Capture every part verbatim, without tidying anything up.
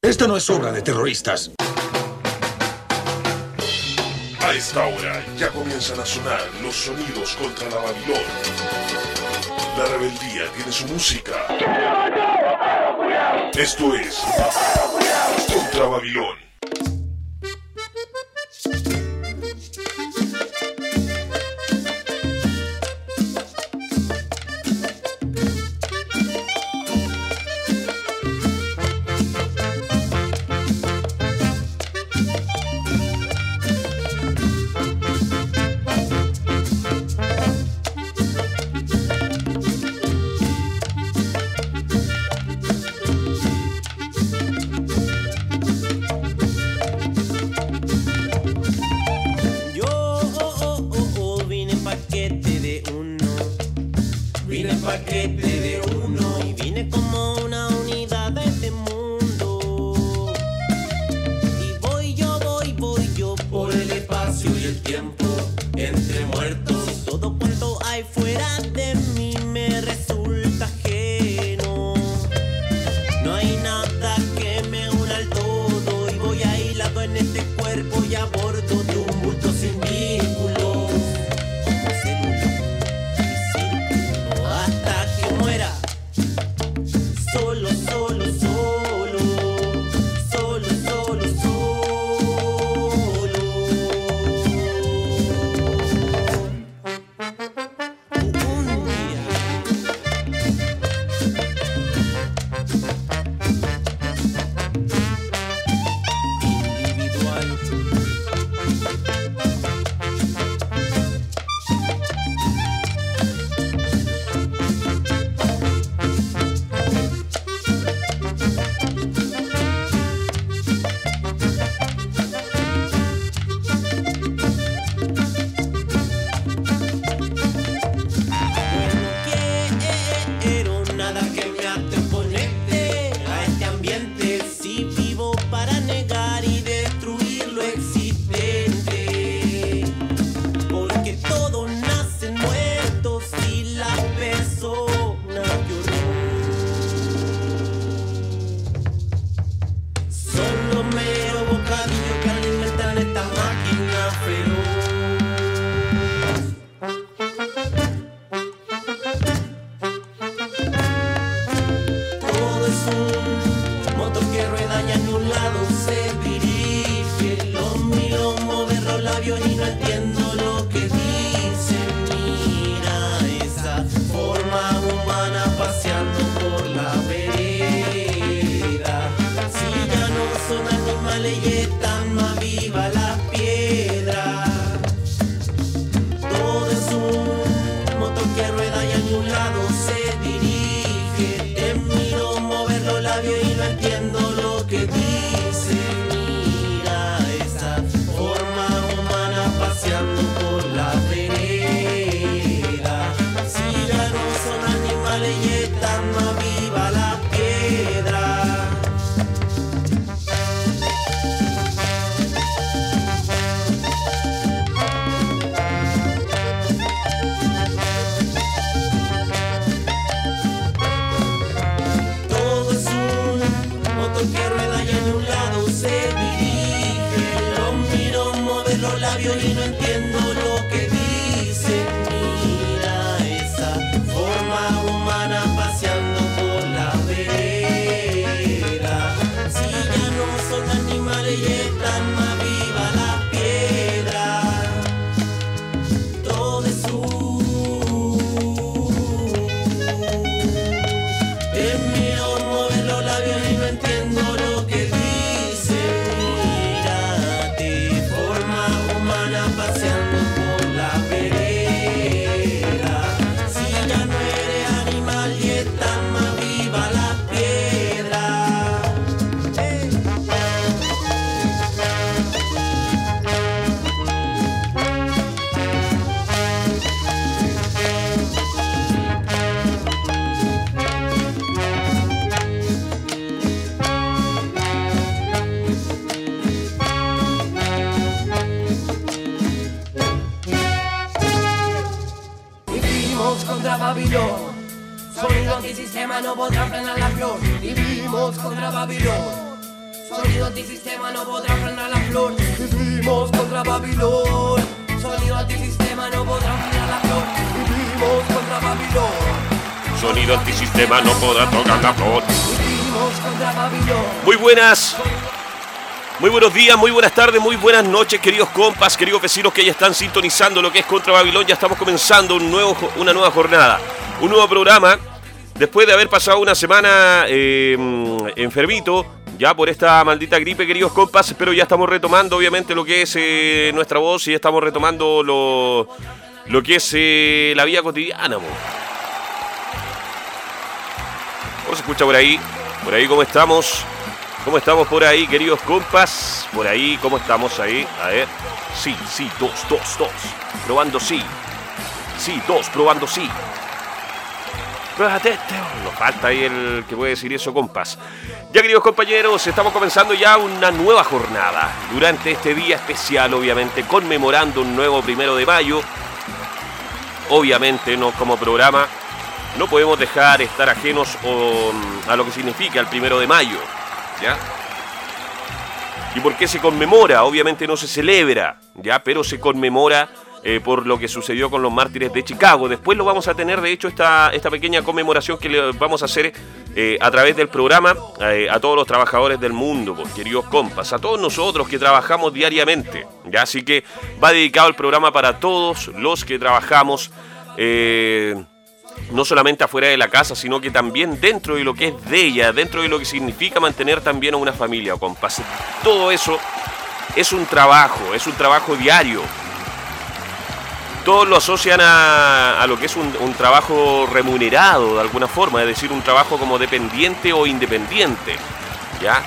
Esto no es obra de terroristas. A esta hora ya comienzan a sonar los sonidos contra la Babilón. La rebeldía tiene su música. Esto es Contra Babilón. Babilón, sonido antisistema no podrá frenar la flor. Vivimos contra Babilón, Sonido antisistema no podrá frenar la flor. Vivimos contra Babilón. Sonido antisistema no podrá frenar la flor. Vivimos contra Babilón. Sonido antisistema no podrá tocar la flor. Vivimos contra Babilón. Muy buenas. Muy buenos días, muy buenas tardes, muy buenas noches, queridos compas, queridos vecinos que ya están sintonizando lo que es Contra Babilón. Ya estamos comenzando un nuevo, una nueva jornada, un nuevo programa. Después de haber pasado una semana eh, enfermito, ya por esta maldita gripe, queridos compas, pero ya estamos retomando obviamente lo que es eh, nuestra voz y estamos retomando lo, lo que es eh, la vida cotidiana. Mo. ¿Cómo se escucha por ahí? Por ahí, ¿cómo estamos? ¿Cómo estamos por ahí, queridos compas? Por ahí, ¿cómo estamos ahí? A ver. Sí, sí, dos, dos, dos. Probando sí. Sí, dos, probando sí. Nos falta ahí el que puede decir eso, compas. Ya, queridos compañeros, estamos comenzando ya una nueva jornada. Durante este día especial, obviamente, conmemorando un nuevo primero de mayo. Obviamente, no como programa, no podemos dejar estar ajenos o, a lo que significa el primero de mayo. ¿Ya? ¿Y por qué se conmemora? Obviamente no se celebra, ¿ya? Pero se conmemora eh, por lo que sucedió con los mártires de Chicago. Después lo vamos a tener, de hecho, esta, esta pequeña conmemoración que le vamos a hacer eh, a través del programa eh, a todos los trabajadores del mundo, pues, queridos compas, a todos nosotros que trabajamos diariamente, ¿ya? Así que va dedicado el programa para todos los que trabajamos eh, no solamente afuera de la casa, sino que también dentro de lo que es de ella, dentro de lo que significa mantener también a una familia, compas. Todo eso es un trabajo, es un trabajo diario. Todos lo asocian a, a lo que es un, un trabajo remunerado de alguna forma, es decir, un trabajo como dependiente o independiente, ¿ya?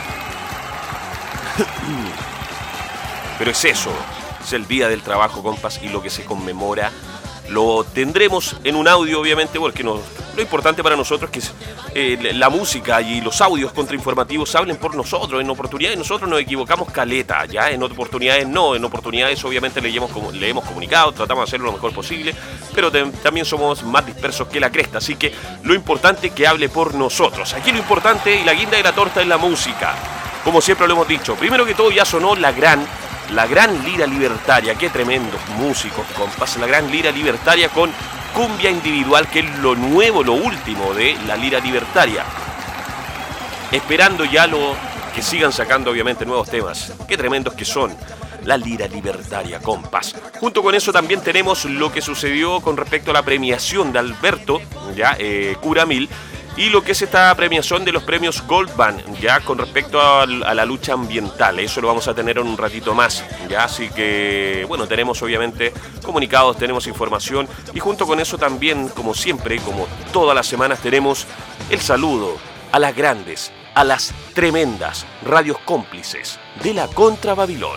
Pero es eso, es el día del trabajo, compas, y lo que se conmemora lo tendremos en un audio, obviamente, porque nos, lo importante para nosotros es que eh, la música y los audios contrainformativos hablen por nosotros. En oportunidades nosotros nos equivocamos caleta, ya en oportunidades no, en oportunidades obviamente le hemos, le hemos comunicado, tratamos de hacerlo lo mejor posible, pero te, también somos más dispersos que la cresta, así que lo importante es que hable por nosotros. Aquí lo importante y la guinda de la torta es la música, como siempre lo hemos dicho. Primero que todo ya sonó la gran... La gran lira libertaria, qué tremendos músicos, compas. La gran lira libertaria con cumbia individual, que es lo nuevo, lo último de la lira libertaria. Esperando ya lo que sigan sacando, obviamente, nuevos temas. Qué tremendos que son. La lira libertaria, compas. Junto con eso también tenemos lo que sucedió con respecto a la premiación de Alberto, ya, eh, Curamil. Y lo que es esta premiación de los premios Goldman, ya con respecto a, a la lucha ambiental. Eso lo vamos a tener en un ratito más, ya. Así que, bueno, tenemos obviamente comunicados, tenemos información. Y junto con eso también, como siempre, como todas las semanas, tenemos el saludo a las grandes, a las tremendas radios cómplices de la Contra Babilón.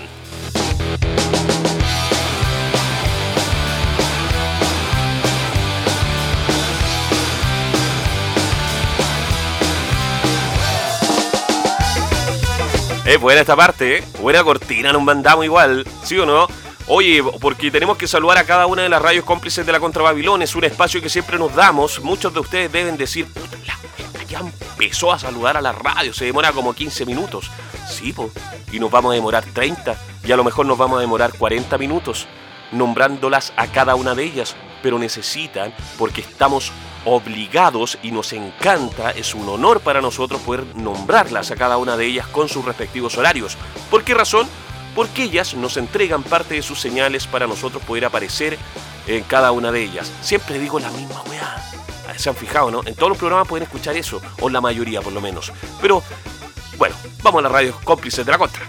Es buena esta parte, ¿eh? Buena cortina, nos mandamos igual, ¿sí o no? Oye, porque tenemos que saludar a cada una de las radios cómplices de la Contra Babilón. Es un espacio que siempre nos damos. Muchos de ustedes deben decir, puta, la, ya empezó a saludar a la radio, se demora como quince minutos. Sí, po, y nos vamos a demorar treinta, y a lo mejor nos vamos a demorar cuarenta minutos, nombrándolas a cada una de ellas. Pero necesitan, porque estamos obligados y nos encanta, es un honor para nosotros poder nombrarlas a cada una de ellas con sus respectivos horarios. ¿Por qué razón? Porque ellas nos entregan parte de sus señales para nosotros poder aparecer en cada una de ellas. Siempre digo la misma weá. Se han fijado, ¿no? En todos los programas pueden escuchar eso, o la mayoría por lo menos. Pero, bueno, vamos a las radios cómplices de la Contra.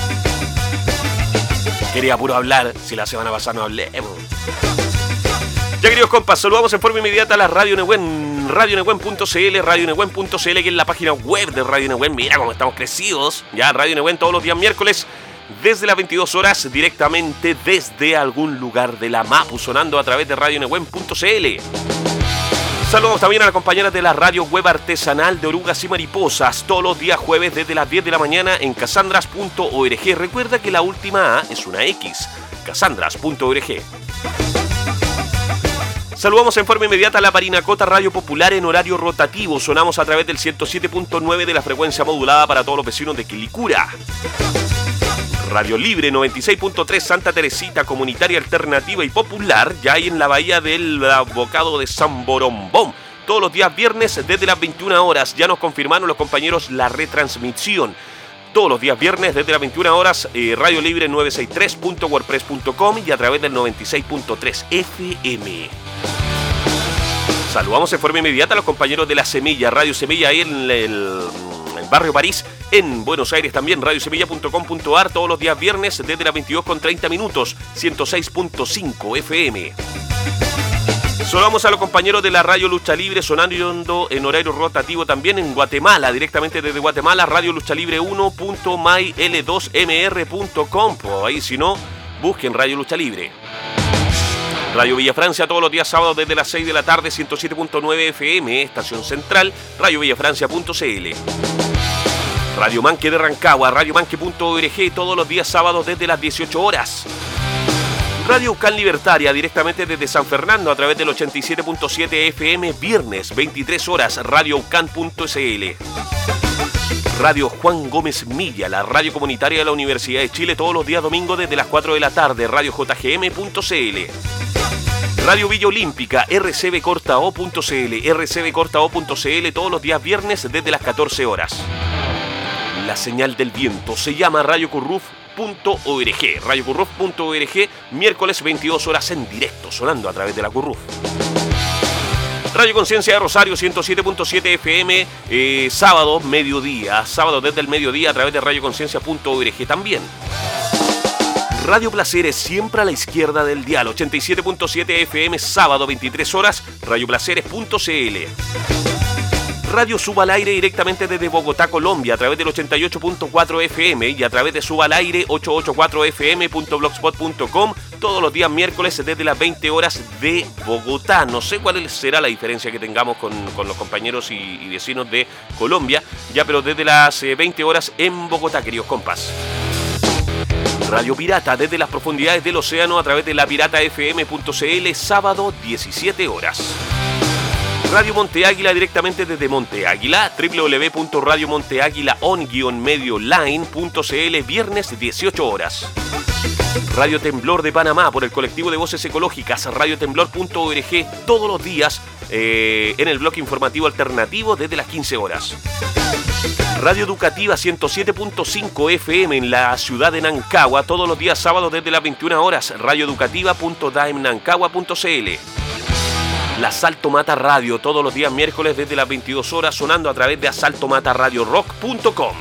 Quería puro hablar, si la semana pasada no hablé. Ya, queridos compas, saludamos en forma inmediata a la Radio Nehuen, radio nehuen punto c l, radio nehuen punto c l, que es la página web de Radio Nehuen. Mira cómo estamos crecidos. Ya, Radio Nehuen todos los días miércoles, desde las veintidós horas, directamente desde algún lugar de la Mapu, sonando a través de radio nehuen punto c l. Saludos también a las compañeras de la radio web artesanal de Orugas y Mariposas, todos los días jueves desde las diez de la mañana en casandras punto org. Recuerda que la última A es una X, casandras punto org. Saludamos en forma inmediata a la Parinacota Radio Popular en horario rotativo. Sonamos a través del ciento siete punto nueve de la frecuencia modulada para todos los vecinos de Quilicura. Radio Libre noventa y seis punto tres Santa Teresita, comunitaria, alternativa y popular, ya hay en la bahía del Bocado de San Borombón. Todos los días viernes desde las veintiuna horas. Ya nos confirmaron los compañeros la retransmisión. Todos los días viernes desde las veintiuna horas, eh, Radio Libre novecientos sesenta y tres punto wordpress punto com y a través del noventa y seis punto tres F M. Saludamos en forma inmediata a los compañeros de La Semilla, Radio Semilla ahí en el, el barrio París, en Buenos Aires también, radio semilla punto com punto a r, todos los días viernes desde las veintidós con treinta minutos, ciento seis punto cinco F M. Saludamos a los compañeros de la Radio Lucha Libre, sonando en horario rotativo también en Guatemala, directamente desde Guatemala, radio lucha libre uno punto my l dos m r punto com. Ahí si no, busquen Radio Lucha Libre. Radio Villa Francia todos los días sábados desde las seis de la tarde, ciento siete punto nueve F M, estación central, radio villafrancia punto c l. Radio Manque de Rancagua, radio manque punto org todos los días sábados desde las dieciocho horas. Radio Ucán Libertaria, directamente desde San Fernando a través del ochenta y siete punto siete F M, viernes, veintitrés horas, radio ucán punto s l. Radio Juan Gómez Milla, la radio comunitaria de la Universidad de Chile, todos los días domingos desde las cuatro de la tarde, radio j g m punto c l. Radio Villa Olímpica, r c b corta o punto c l, r c b corta o punto c l, todos los días viernes desde las catorce horas. La señal del viento se llama radio curruf punto org, radio curruf punto org, miércoles veintidós horas en directo, sonando a través de la Curruf. Radio Conciencia de Rosario, ciento siete punto siete F M, eh, sábado, mediodía, sábado desde el mediodía a través de radio conciencia punto org también. Radio Placeres, siempre a la izquierda del dial, ochenta y siete punto siete F M, sábado, veintitrés horas, radio placeres punto c l. Radio Suba al Aire directamente desde Bogotá, Colombia, a través del ochenta y ocho punto cuatro F M y a través de Suba al Aire ochocientos ochenta y cuatro F M punto blogspot punto com, todos los días miércoles desde las veinte horas de Bogotá. No sé cuál será la diferencia que tengamos con, con los compañeros y, y vecinos de Colombia, ya, pero desde las eh, veinte horas en Bogotá, queridos compas. Radio Pirata desde las profundidades del océano a través de la pirata f m punto c l, sábado, diecisiete horas. Radio Monte Águila directamente desde Monte Águila, w w w punto radio monte águila on medio line punto c l, viernes dieciocho horas. Radio Temblor de Panamá por el colectivo de voces ecológicas, radio temblor punto org, todos los días eh, en el bloque informativo alternativo desde las quince horas. Radio Educativa ciento siete punto cinco F M en la ciudad de Nancagua, todos los días sábados desde las veintiuna horas, radio educativa punto daemnancagua punto c l. La Salto Mata Radio, todos los días miércoles desde las veintidós horas, sonando a través de asalto mata radio rock punto com.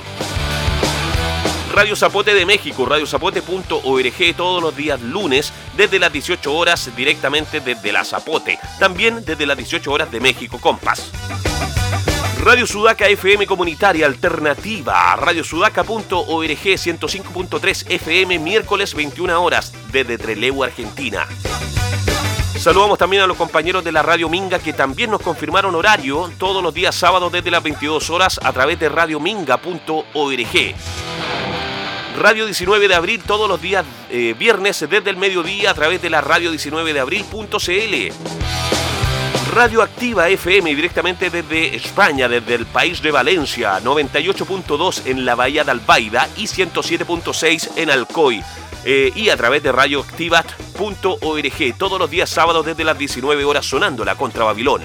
Radio Zapote de México, radio zapote punto org, todos los días lunes desde las dieciocho horas, directamente desde la Zapote. También desde las dieciocho horas de México, compas. Radio Sudaca F M comunitaria alternativa, radio sudaca punto org, ciento cinco punto tres F M, miércoles veintiuna horas desde Trelew, Argentina. Saludamos también a los compañeros de la Radio Minga que también nos confirmaron horario todos los días sábados desde las veintidós horas a través de radio minga punto org. Radio diecinueve de abril todos los días eh, viernes desde el mediodía a través de la radio diecinueve de abril punto c l. Radio Activa F M directamente desde España, desde el país de Valencia, noventa y ocho punto dos en la Bahía de Albaida y ciento siete punto seis en Alcoy. Eh, y a través de radio activat punto org, todos los días sábados desde las diecinueve horas sonando la contra Babilón.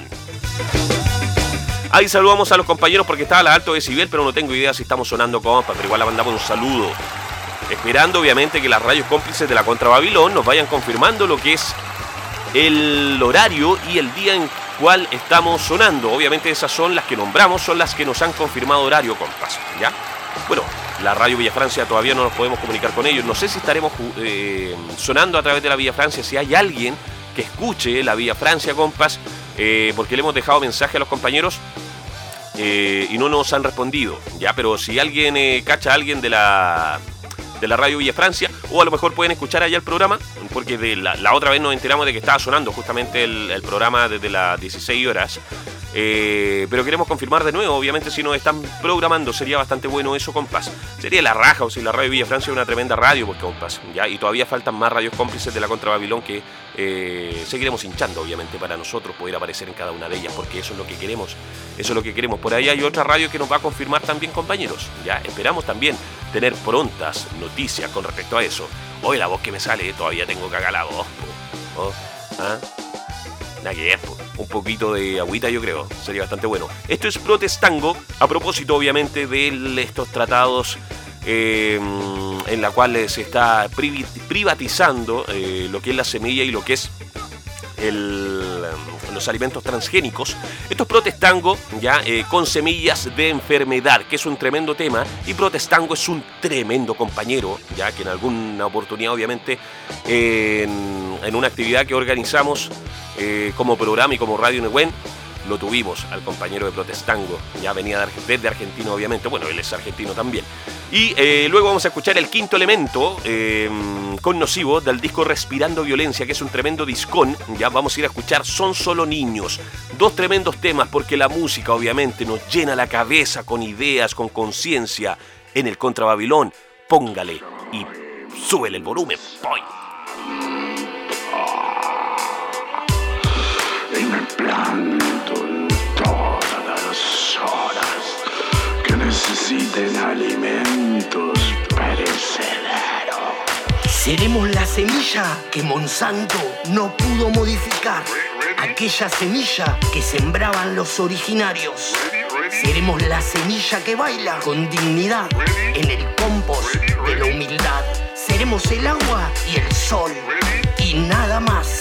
Ahí saludamos a los compañeros porque estaba a la alto decibel, pero no tengo idea si estamos sonando compa, pero igual le mandamos un saludo. Esperando obviamente que las radios cómplices de la contra Babilón nos vayan confirmando lo que es el horario y el día en cual estamos sonando. Obviamente esas son las que nombramos, son las que nos han confirmado horario, compas, ¿ya? Bueno, la Radio Villa Francia todavía no nos podemos comunicar con ellos. No sé si estaremos eh, sonando a través de la Villa Francia. Si hay alguien que escuche la Villa Francia, compas, eh, porque le hemos dejado mensaje a los compañeros eh, y no nos han respondido, ya. Pero si alguien eh, cacha a alguien de la de la Radio Villa Francia, o a lo mejor pueden escuchar allá el programa, porque de la, la otra vez nos enteramos de que estaba sonando justamente el, el programa desde las dieciséis horas. Eh, pero queremos confirmar de nuevo, obviamente si nos están programando sería bastante bueno eso, compas. Sería la raja, o si la radio Villa Francia es una tremenda radio, pues, compas, ¿ya? Y todavía faltan más radios cómplices de la Contra Babilón que eh, seguiremos hinchando, obviamente, para nosotros poder aparecer en cada una de ellas, porque eso es lo que queremos, eso es lo que queremos. Por ahí hay otra radio que nos va a confirmar también, compañeros, ya esperamos también tener prontas noticias con respecto a eso. Hoy la voz que me sale, todavía tengo que cagar la voz, po. Oh, ¿ah? Que un poquito de agüita, yo creo, sería bastante bueno. Esto es Protestango, a propósito obviamente de estos tratados eh, en la cual se está privatizando eh, lo que es la semilla y lo que es el, los alimentos transgénicos. Esto es Protestango, ya eh, con semillas de enfermedad, que es un tremendo tema, y Protestango es un tremendo compañero, ya que en alguna oportunidad obviamente eh, en, en una actividad que organizamos Eh, como programa y como Radio Nehuen, lo tuvimos al compañero de Protestango, ya venía de, desde Argentina obviamente, bueno, él es argentino también. Y eh, luego vamos a escuchar el quinto elemento eh, con Nocivo del disco Respirando Violencia, que es un tremendo discón. Ya vamos a ir a escuchar Son Solo Niños, dos tremendos temas, porque la música obviamente nos llena la cabeza con ideas, con conciencia. En el Contra Babilón, póngale y súbele el volumen, boy. Y me planto en todas las horas que necesiten alimentos perecederos. Seremos la semilla que Monsanto no pudo modificar, aquella semilla que sembraban los originarios. Seremos la semilla que baila con dignidad en el compost de la humildad. Seremos el agua y el sol y nada más,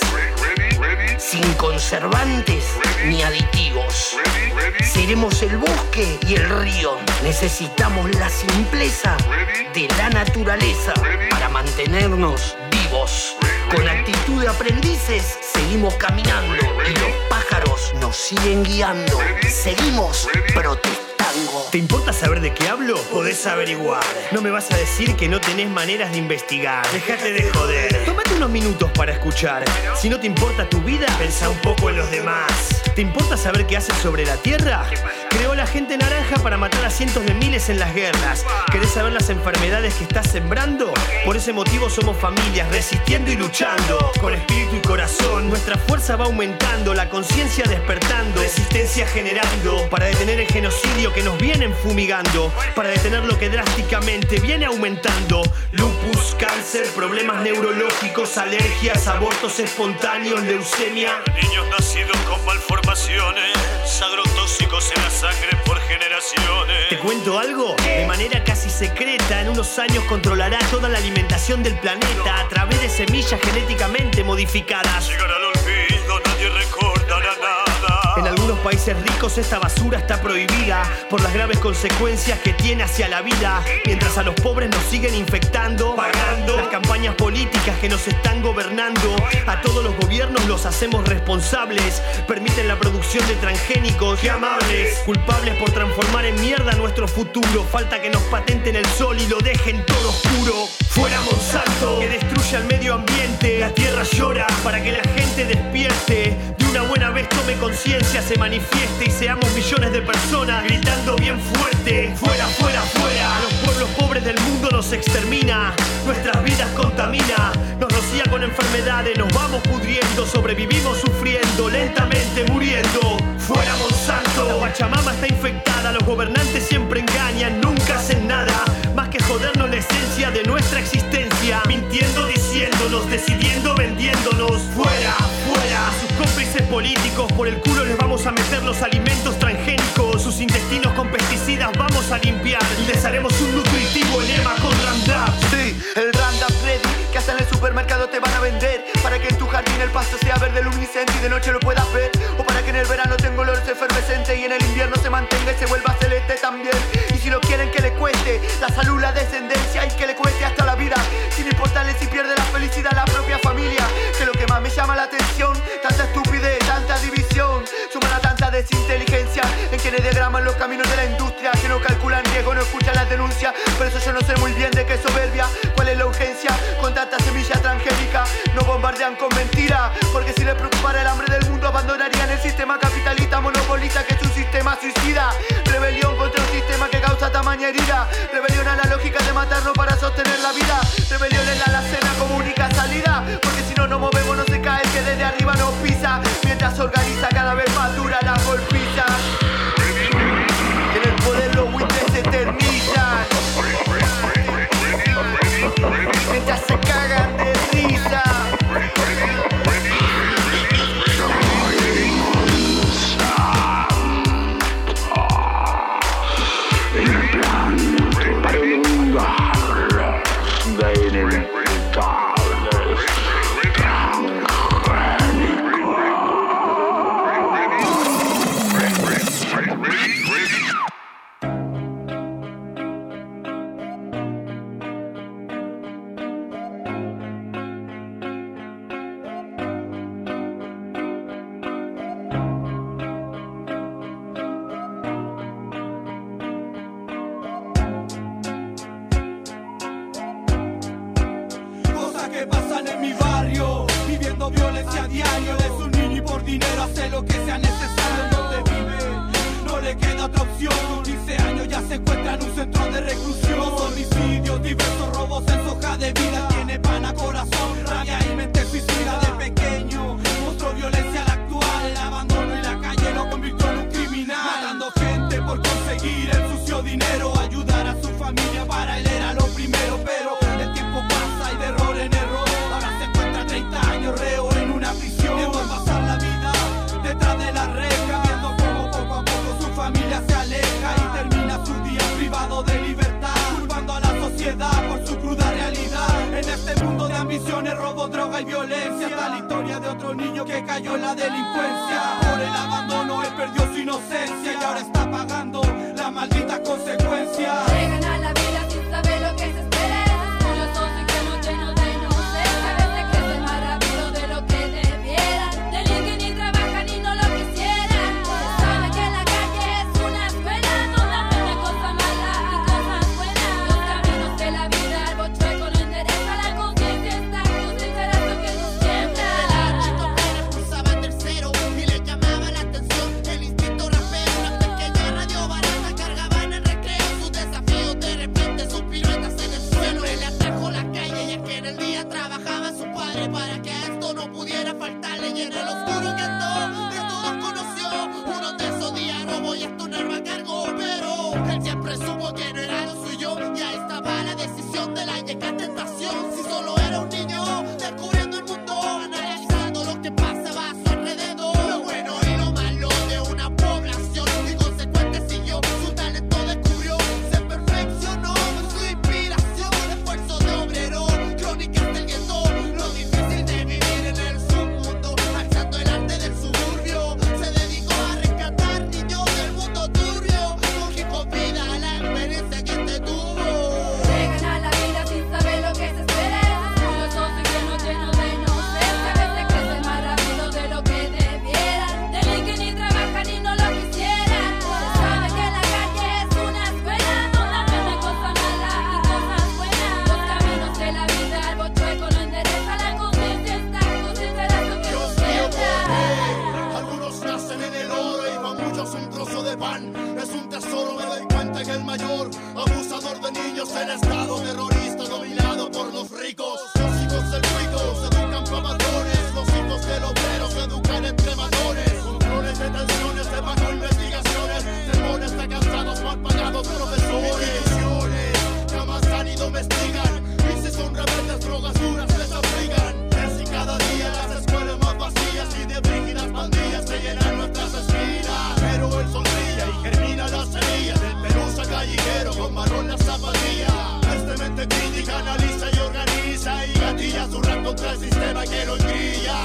sin conservantes ni aditivos. Seremos el bosque y el río. Necesitamos la simpleza de la naturaleza para mantenernos vivos. Con actitud de aprendices seguimos caminando y los pájaros nos siguen guiando. Seguimos protestando. ¿Te importa saber de qué hablo? Podés averiguar. No me vas a decir que no tenés maneras de investigar. Déjate de joder. Tómate unos minutos para escuchar. Si no te importa tu vida, pensá un poco en los demás. ¿Te importa saber qué hace sobre la tierra? Creó la gente naranja para matar a cientos de miles en las guerras. ¿Querés saber las enfermedades que estás sembrando? Por ese motivo somos familias, resistiendo y luchando. Con espíritu y corazón, nuestra fuerza va aumentando, la conciencia despertando, resistencia generando, para detener el genocidio que nos vienen fumigando, para detener lo que drásticamente viene aumentando. Lupus, cáncer, problemas neurológicos, alergias, abortos espontáneos, leucemia. Niños nacidos con malformaciones, agrotóxicos en la sangre por generaciones. ¿Te cuento algo? De manera casi secreta, en unos años controlará toda la alimentación del planeta a través de semillas genéticamente modificadas. Llegar al olvido, nadie recordará nada. En algunos países ricos esta basura está prohibida por las graves consecuencias que tiene hacia la vida, mientras a los pobres nos siguen infectando, pagando las campañas políticas que nos están gobernando. A todos los gobiernos los hacemos responsables, permiten la producción de transgénicos. ¡Qué amables! Culpables por transformar en mierda nuestro futuro. Falta que nos patenten el sol y lo dejen todo oscuro. Fuera Monsanto, que destruye al medio ambiente. La tierra llora para que la gente despierte. De una buena vez tome conciencia, se manifieste y seamos millones de personas gritando bien fuerte. Fuera, fuera, fuera. A los pueblos pobres del mundo nos extermina, nuestras vidas contamina, nos rocía con enfermedades, nos vamos pudriendo, sobrevivimos sufriendo, lentamente muriendo. Fuera Monsanto. La Pachamama está infectada, los gobernantes siempre engañan, nunca hacen nada más que jodernos la esencia de nuestra existencia, mintiendo, diciéndonos, decidiendo, vendiéndonos. Fuera, fuera. A sus cómplices políticos por el culo les vamos a meter los alimentos transgénicos, sus intestinos con pesticidas vamos a limpiar y les haremos un nutritivo enema con Roundup. Sí, el Roundup Ready que hasta en el supermercado te van a vender, para que en tu jardín el pasto sea verde luminiscente y de noche lo puedas ver, o para que en el verano tenga olor efervescente y en el invierno se mantenga y se vuelva celeste también. Y si no quieren que le cueste la salud, la descendencia y que le cueste hasta la vida, sin importarle si pierde la felicidad la propia familia, que lo que más me llama la atención, tanta estupidez, tanta división, suman a tanta desinteligencia en quienes diagraman los caminos de la industria, que no calculan riesgo, no escuchan las denuncias. Por eso yo no sé muy bien de qué soberbia, cuál es la urgencia con tanta semilla transgénica. No bombardean con mentira, porque si les preocupara el hambre del mundo abandonarían el sistema capitalista monopolista que pasan en mi barrio, viviendo violencia a diario. Es un niño y por dinero hace lo que sea necesario. Donde vive, no le queda otra opción. Con quince años ya se encuentra en un centro de reclusión. Homicidios, diversos robos en su hoja de vida. Tiene pana, corazón, rabia y mente suicida. De pequeño mostró violencia al actual. El abandono y la calle lo convirtió en un criminal. Matando gente por conseguir el sucio dinero. Ayudar a su familia para él era lo primero. Pero el tiempo pasa y de error en error ahora se encuentra treinta años reo en una prisión. Viendo pasar la vida detrás de la reja, viendo cómo poco a poco su familia se aleja y termina su día privado de libertad, culpando a la sociedad por su cruda realidad. En este mundo de ambiciones, robo, droga y violencia está la historia de otro niño que cayó en la delincuencia. Por el abandono él perdió su inocencia y ahora está pagando las malditas consecuencias. Llegan a la vida sin saber lo que se espera. Esos curiosos y que no llenos de inocencia. A veces crecen más rápido de lo que debieran. Delinquen y trabajan y no lo quisieran. Saben que la calle es una escuela donde aprenden cosas malas y cosas buenas. Los caminos de la vida, el bochueco no endereza. La conciencia está considerando que no siembra. El Chito Pérez pulsaba tercero y le llamaba la atención el instinto rapero. Una pequeña radio barata cargaban en recreo sus desafíos. De repente sus piruetas en el suelo. Él le atrajo la calle y es que en el día trabajaba su padre para que a esto no pudiera faltarle. Y en el oscuro gueto de todos conoció uno de esos días robo y hasta un arma cargó. Pero él siempre supo que no era lo suyo y ahí estaba la decisión de la llegada tentación. Si solo era un niño descubriendo el mundo, analizando lo que pasaba a su alrededor, lo bueno y lo malo de una población, y consecuente siguió su talento, descubrió, se perfeccionó en su inspiración, esfuerzo de obrero, crónicas del gueto, lo difícil de vivir en el submundo, alzando el arte del suburbio, se dedicó a rescatar niños del mundo turbio, con hip hop vida la experiencia que este tuvo. Llegan a la vida sin saber lo que se espera. Esos curiosos y que no llenos de inocencia. A veces crecen más rápido de lo que debieran. Delinquen y trabajan y no lo quisieran. Se sabe que la calle es una escuela donde aprenden cosas malas y cosas buenas. Los caminos de la vida, el bochueco no endereza. La conciencia está considerando que no Dios mío, siembra. algunos nacen en el oro y para muchos un trozo de pan es un tesoro. Me doy cuenta que el mayor abusador de niños en estado terrorista dominado por los ricos. Los hijos del rico se educan para matones, los hijos del obrero se educan entre matones. Controles, detenciones, de bajo investigaciones, sermones de cansados mal pagados profesores. Instituciones jamás y domestican, y si son rebeldes drogas duras les aplican. Es y cada día las escuelas más vacías y de brígidas pandillas se llenan nuestras esquinas. Pero él sonría y germina la semilla del pelusa callejero con mano en la zapatilla. Este mente crítica analiza y organiza y gatilla su rap contra el sistema que lo engrilla.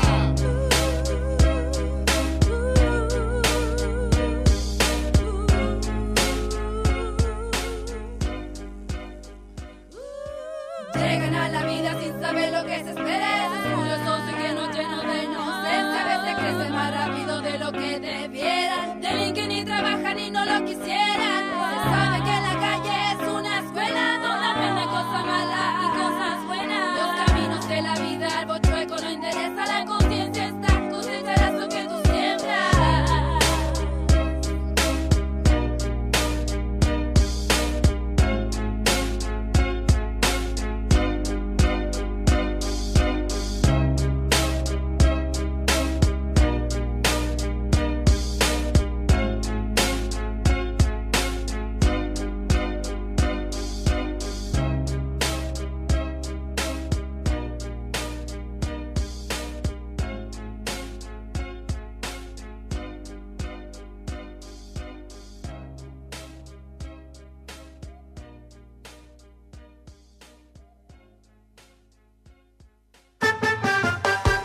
Llegan a la vida sin saber lo que se espera. Esos curiosos y que no llenos de inocencia. A veces crecen más rápido de lo que debieran. Delinquen y trabajan y no lo quisieran. Se sabe que la calle es una escuela donde aprenden cosas malas y cosas buenas. Los caminos de la vida, el bochueco no endereza. La conciencia está considerando que tú siembras.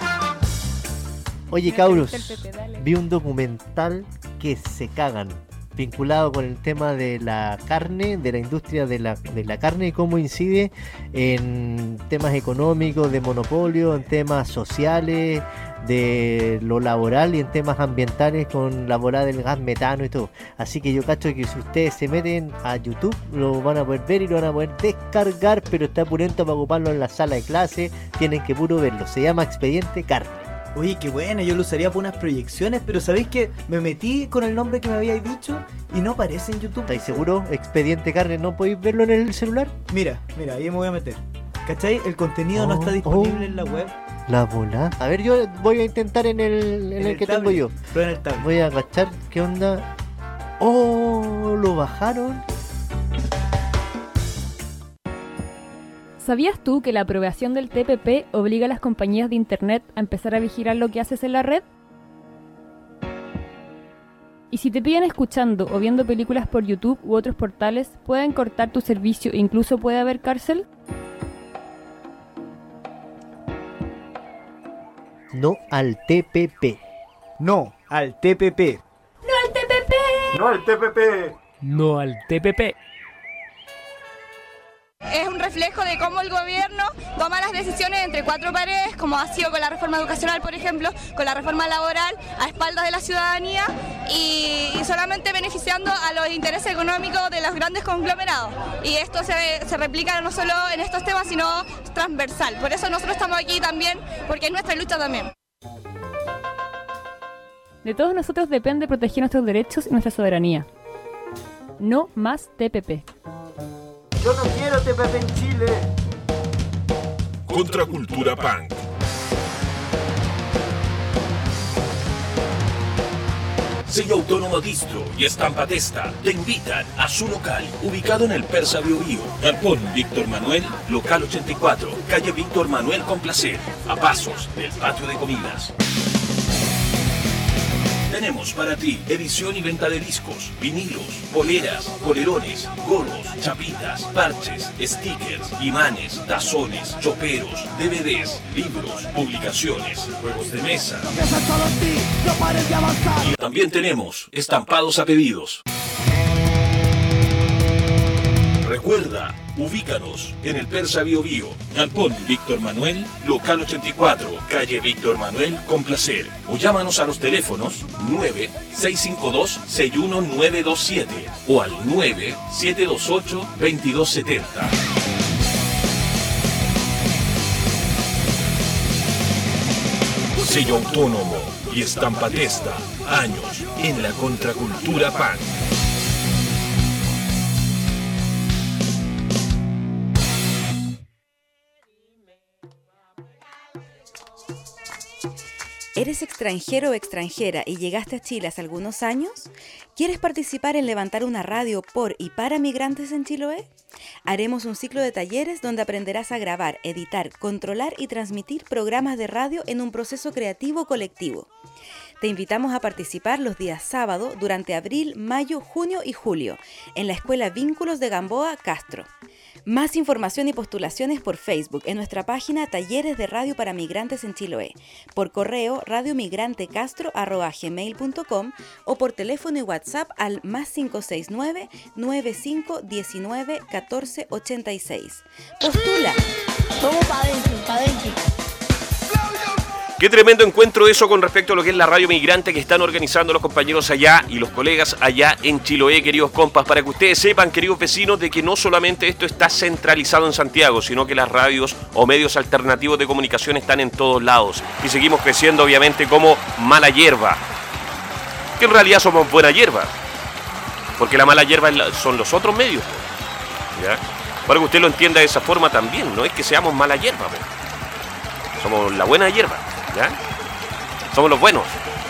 Oye, cabros, vi un documental que se cagan. vinculado con el tema de la carne, de la industria de la, de la carne y cómo incide en temas económicos, de monopolio, en temas sociales, de lo laboral y en temas ambientales con la volada del gas metano y todo. Así que yo cacho que si ustedes se meten a YouTube lo van a poder ver y lo van a poder descargar, pero está pulento para ocuparlo en la sala de clase, tienen que puro verlo. Se llama Expediente Carne. Oye, qué bueno, yo lo usaría para unas proyecciones, pero ¿sabéis que me metí con el nombre que me habíais dicho y no aparece en YouTube? ¿Estáis seguros? Expediente Carne, ¿no podéis verlo en el celular? Mira, mira, ahí me voy a meter. ¿Cachai? El contenido oh, no está disponible oh, en la web. La bola. A ver, yo voy a intentar en el, en en el, el que tablet, tengo yo. Pero en el tablet. Voy a agachar, ¿qué onda? Oh, lo bajaron. ¿Sabías tú que la aprobación del T P P obliga a las compañías de internet a empezar a vigilar lo que haces en la red? Y si te pillan escuchando o viendo películas por YouTube u otros portales, ¿pueden cortar tu servicio e incluso puede haber cárcel? No al T P P. No al T P P. ¡No al T P P! No al T P P. No al T P P. Es un reflejo de cómo el gobierno toma las decisiones entre cuatro paredes, como ha sido con la reforma educacional, por ejemplo, con la reforma laboral, a espaldas de la ciudadanía y, y solamente beneficiando a los intereses económicos de los grandes conglomerados. Y esto se, se replica no solo en estos temas, sino transversal. Por eso nosotros estamos aquí también, porque es nuestra lucha también. De todos nosotros depende proteger nuestros derechos y nuestra soberanía. No más T P P. Yo no quiero T P P en Chile. Contracultura Punk. Sello Autónomo Distro y Estampa Testa te invitan a su local, ubicado en el Persa Bio Bio, Galpón Víctor Manuel, local ochenta y cuatro, calle Víctor Manuel con Placer, a pasos del patio de comidas. Tenemos para ti edición y venta de discos, vinilos, poleras, polerones, gorros, chapitas, parches, stickers, imanes, tazones, choperos, D V Ds, libros, publicaciones, juegos de mesa. Y también tenemos estampados a pedidos. Recuerda, ubícanos en el Persa Bio Bio, Galpón Víctor Manuel, local ochenta y cuatro, calle Víctor Manuel con Placer. O llámanos a los teléfonos nueve seis cinco dos seis uno nueve dos siete o al nueve siete dos ocho dos dos siete cero. Sello Autónomo y Estampa Testa, años en la contracultura punk. ¿Eres extranjero o extranjera y llegaste a Chile hace algunos años? ¿Quieres participar en levantar una radio por y para migrantes en Chiloé? Haremos un ciclo de talleres donde aprenderás a grabar, editar, controlar y transmitir programas de radio en un proceso creativo colectivo. Te invitamos a participar los días sábado durante abril, mayo, junio y julio en la Escuela Vínculos de Gamboa, Castro. Más información y postulaciones por Facebook en nuestra página Talleres de Radio para Migrantes en Chiloé, por correo radiomigrantecastro arroba gmail punto com o por teléfono y WhatsApp al más cinco seis nueve nueve cinco uno nueve uno cuatro ocho seis. ¡Postula! Vamos para adentro, para adentro. Qué tremendo encuentro eso con respecto a lo que es la radio migrante que están organizando los compañeros allá y los colegas allá en Chiloé, queridos compas, para que ustedes sepan, queridos vecinos, de que no solamente esto está centralizado en Santiago, sino que las radios o medios alternativos de comunicación están en todos lados y seguimos creciendo obviamente como mala hierba, que en realidad somos buena hierba, porque la mala hierba son los otros medios, ¿ya? Para que usted lo entienda de esa forma también, no es que seamos mala hierba, ¿no? Somos la buena hierba. ¿Ya? Somos los buenos.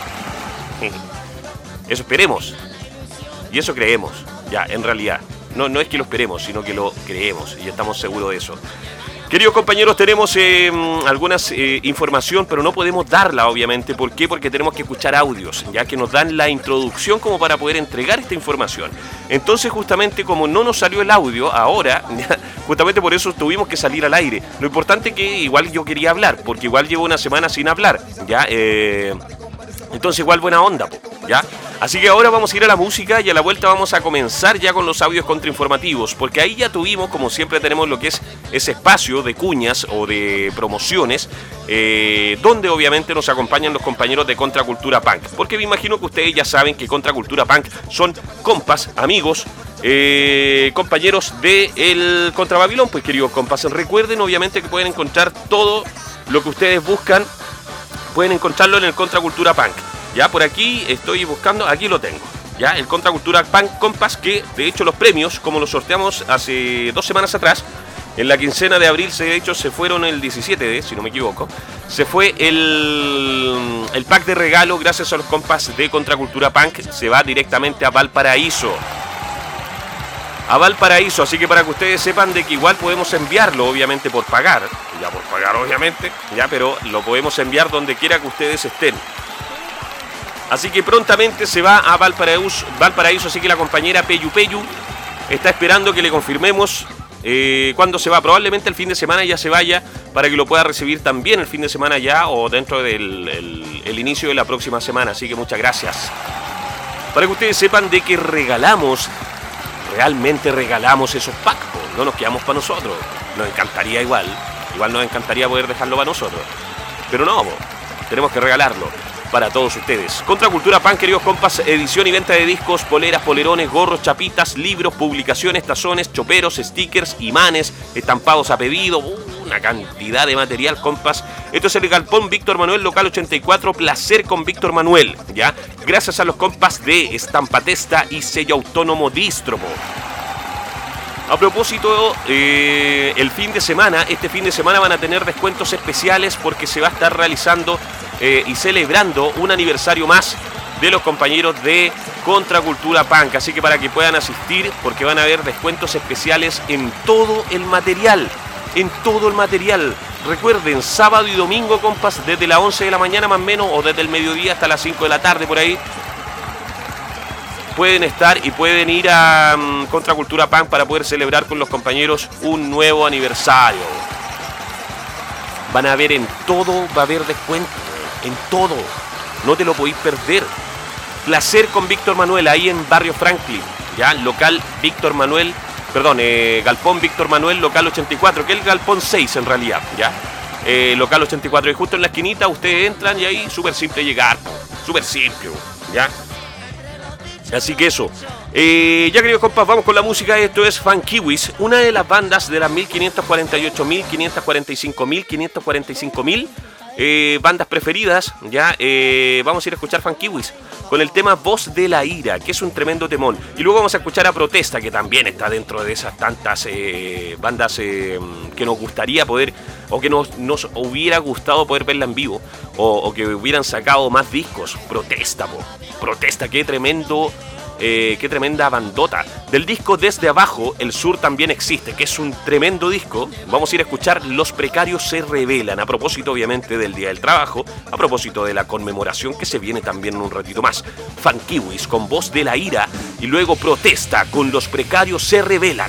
Eso esperemos. Y eso creemos. Ya, en realidad. No, no es que lo esperemos, sino que lo creemos. Y estamos seguros de eso. Queridos compañeros, tenemos eh, algunas eh, información, pero no podemos darla, obviamente. ¿Por qué? Porque tenemos que escuchar audios, ya que nos dan la introducción como para poder entregar esta información. Entonces, justamente, como no nos salió el audio ahora, justamente por eso tuvimos que salir al aire. Lo importante es que igual yo quería hablar, porque igual llevo una semana sin hablar, ¿ya? Eh, entonces, igual buena onda, po. ¿ya? Así que ahora vamos a ir a la música y a la vuelta vamos a comenzar ya con los audios contrainformativos, porque ahí ya tuvimos, como siempre tenemos lo que es ese espacio de cuñas o de promociones, eh, donde obviamente nos acompañan los compañeros de Contracultura Punk, porque me imagino que ustedes ya saben que Contracultura Punk son compas, amigos, eh, compañeros de el Contra Babilón. Pues queridos compas, recuerden obviamente que pueden encontrar todo lo que ustedes buscan, pueden encontrarlo en el Contracultura Punk. Ya por aquí estoy buscando, aquí lo tengo. Ya, el Contracultura Punk Compas, que de hecho los premios, como los sorteamos hace dos semanas atrás, en la quincena de abril, de hecho se fueron el diecisiete de, si no me equivoco, se fue el, el pack de regalo gracias a los compas de Contracultura Punk, se va directamente a Valparaíso. A Valparaíso, así que para que ustedes sepan de que igual podemos enviarlo, obviamente por pagar, ya por pagar obviamente, ya, pero lo podemos enviar donde quiera que ustedes estén. Así que prontamente se va a Valparaíso, Valparaíso, así que la compañera Peyu Peyu está esperando que le confirmemos eh, cuándo se va. Probablemente el fin de semana ya se vaya para que lo pueda recibir también el fin de semana ya o dentro del el, el inicio de la próxima semana. Así que muchas gracias. Para que ustedes sepan de que regalamos, realmente regalamos esos packs, no nos quedamos para nosotros. Nos encantaría igual, igual nos encantaría poder dejarlo para nosotros. Pero no, tenemos que regalarlo para todos ustedes. Contracultura Punk, queridos compas, edición y venta de discos, poleras, polerones, gorros, chapitas, libros, publicaciones, tazones, choperos, stickers, imanes, estampados a pedido, una cantidad de material, compas. Esto es el Galpón Víctor Manuel, local ochenta y cuatro, placer con Víctor Manuel, ¿ya? Gracias a los compas de Estampatesta y Sello Autónomo Dístropo. A propósito, eh, el fin de semana, este fin de semana van a tener descuentos especiales porque se va a estar realizando eh, y celebrando un aniversario más de los compañeros de Contracultura Punk. Así que para que puedan asistir, porque van a haber descuentos especiales en todo el material, en todo el material. Recuerden, sábado y domingo, compas, desde las once de la mañana más o menos, o desde el mediodía hasta las cinco de la tarde por ahí, pueden estar y pueden ir a um, Contracultura Punk para poder celebrar con los compañeros un nuevo aniversario. Van a ver en todo, va a haber descuento, en todo. No te lo podéis perder. Placer con Víctor Manuel, ahí en Barrio Franklin, ya, local Víctor Manuel, perdón, eh, Galpón Víctor Manuel, local ochenta y cuatro, que es el Galpón seis en realidad, ya. Eh, local ochenta y cuatro, y justo en la esquinita ustedes entran y ahí súper simple llegar, súper simple, ya. Así que eso, eh, ya queridos compas, vamos con la música. Esto es Funkiwis, una de las bandas de las mil quinientos cuarenta y ocho, mil quinientos cuarenta y cinco, mil quinientos cuarenta y cinco mil eh, bandas preferidas. Ya eh, vamos a ir a escuchar Funkiwis con el tema Voz de la Ira, que es un tremendo temón. Y luego vamos a escuchar a Protesta, que también está dentro de esas tantas eh, bandas eh, que nos gustaría poder, o que nos, nos hubiera gustado poder verla en vivo, o, o que hubieran sacado más discos. Protesta, po. Protesta, qué tremendo, eh, qué tremenda bandota. Del disco Desde Abajo, El Sur También Existe, que es un tremendo disco. Vamos a ir a escuchar Los Precarios Se Revelan, a propósito obviamente del Día del Trabajo, a propósito de la conmemoración que se viene también en un ratito más. Funkiwis con Voz de la Ira, y luego Protesta con Los Precarios Se Revelan.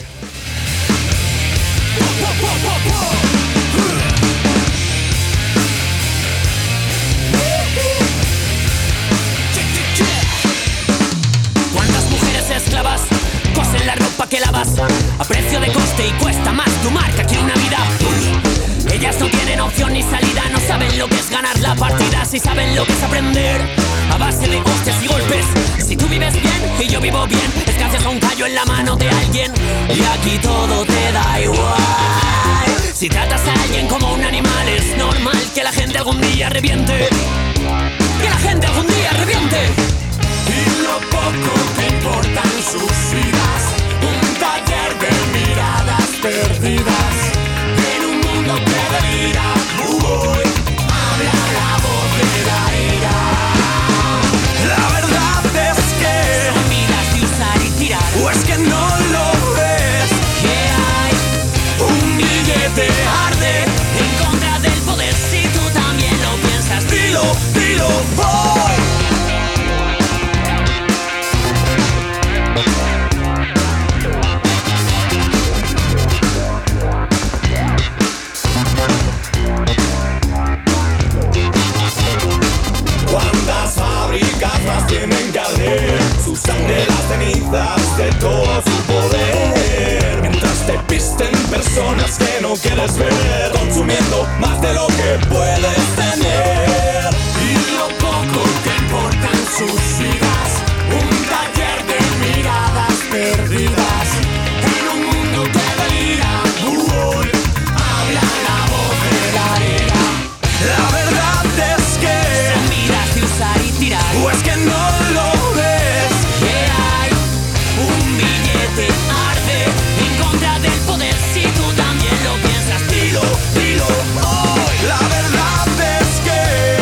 Esclavas, cosen la ropa que lavas a precio de coste y cuesta más tu marca que una vida. Ellas no tienen opción ni salida, no saben lo que es ganar la partida, si saben lo que es aprender a base de hostias y golpes. Si tú vives bien y yo vivo bien, es gracias a un callo en la mano de alguien, y aquí todo te da igual. Si tratas a alguien como un animal, es normal que la gente algún día reviente, que la gente algún día reviente. Y lo poco que importan sus vidas, un taller de miradas perdidas, en un mundo que delira. Uy, habla la voz de la ira. La verdad es que son vidas de usar y tirar, o es que no lo ves, que hay un billete arde en contra del poder. Si tú también lo piensas, dilo, dilo, voy. cosas que no quieres ver, consumiendo más de lo que puedes tener. Y lo poco que importan sus vidas, un taller de miradas perdidas en un mundo que delira. Uy, habla la voz de la ira. La verdad es que te miras de usar y tirar, o es que no lo ves, que hay un billete arde en contra del poder. Si tú también lo piensas, dilo, dilo hoy. la verdad es que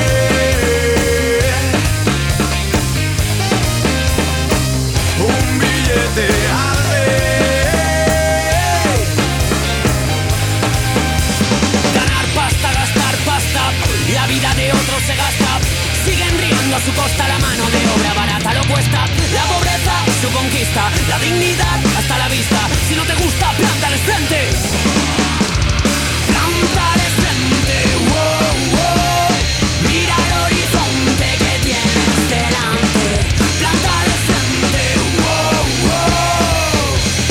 un billete arde. Ganar pasta, gastar pasta, la vida de otros se gasta. Siguen riendo a su costa, la mano de obra barata lo cuesta. La pobreza, su conquista, la dignidad hasta la vista. Si no te gusta, plántale frente. Plántale frente, wow, wow. Mira el horizonte que tienes delante. Plántale frente, wow, wow.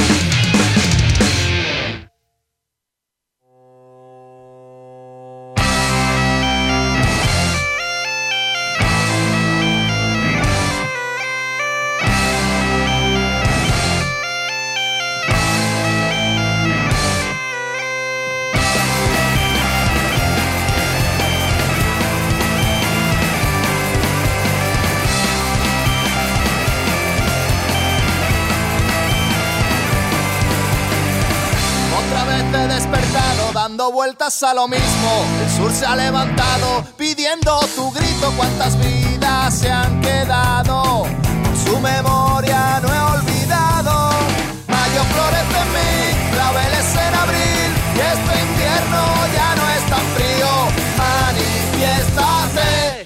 Otra vez te he despertado dando vueltas a lo mismo. El sur se ha levantado pidiendo tu grito. Cuántas vidas se han quedado, por su memoria no he olvidado. Mayo florece en mí, claveles en abril, y este invierno ya no es tan frío. Manifiéstate.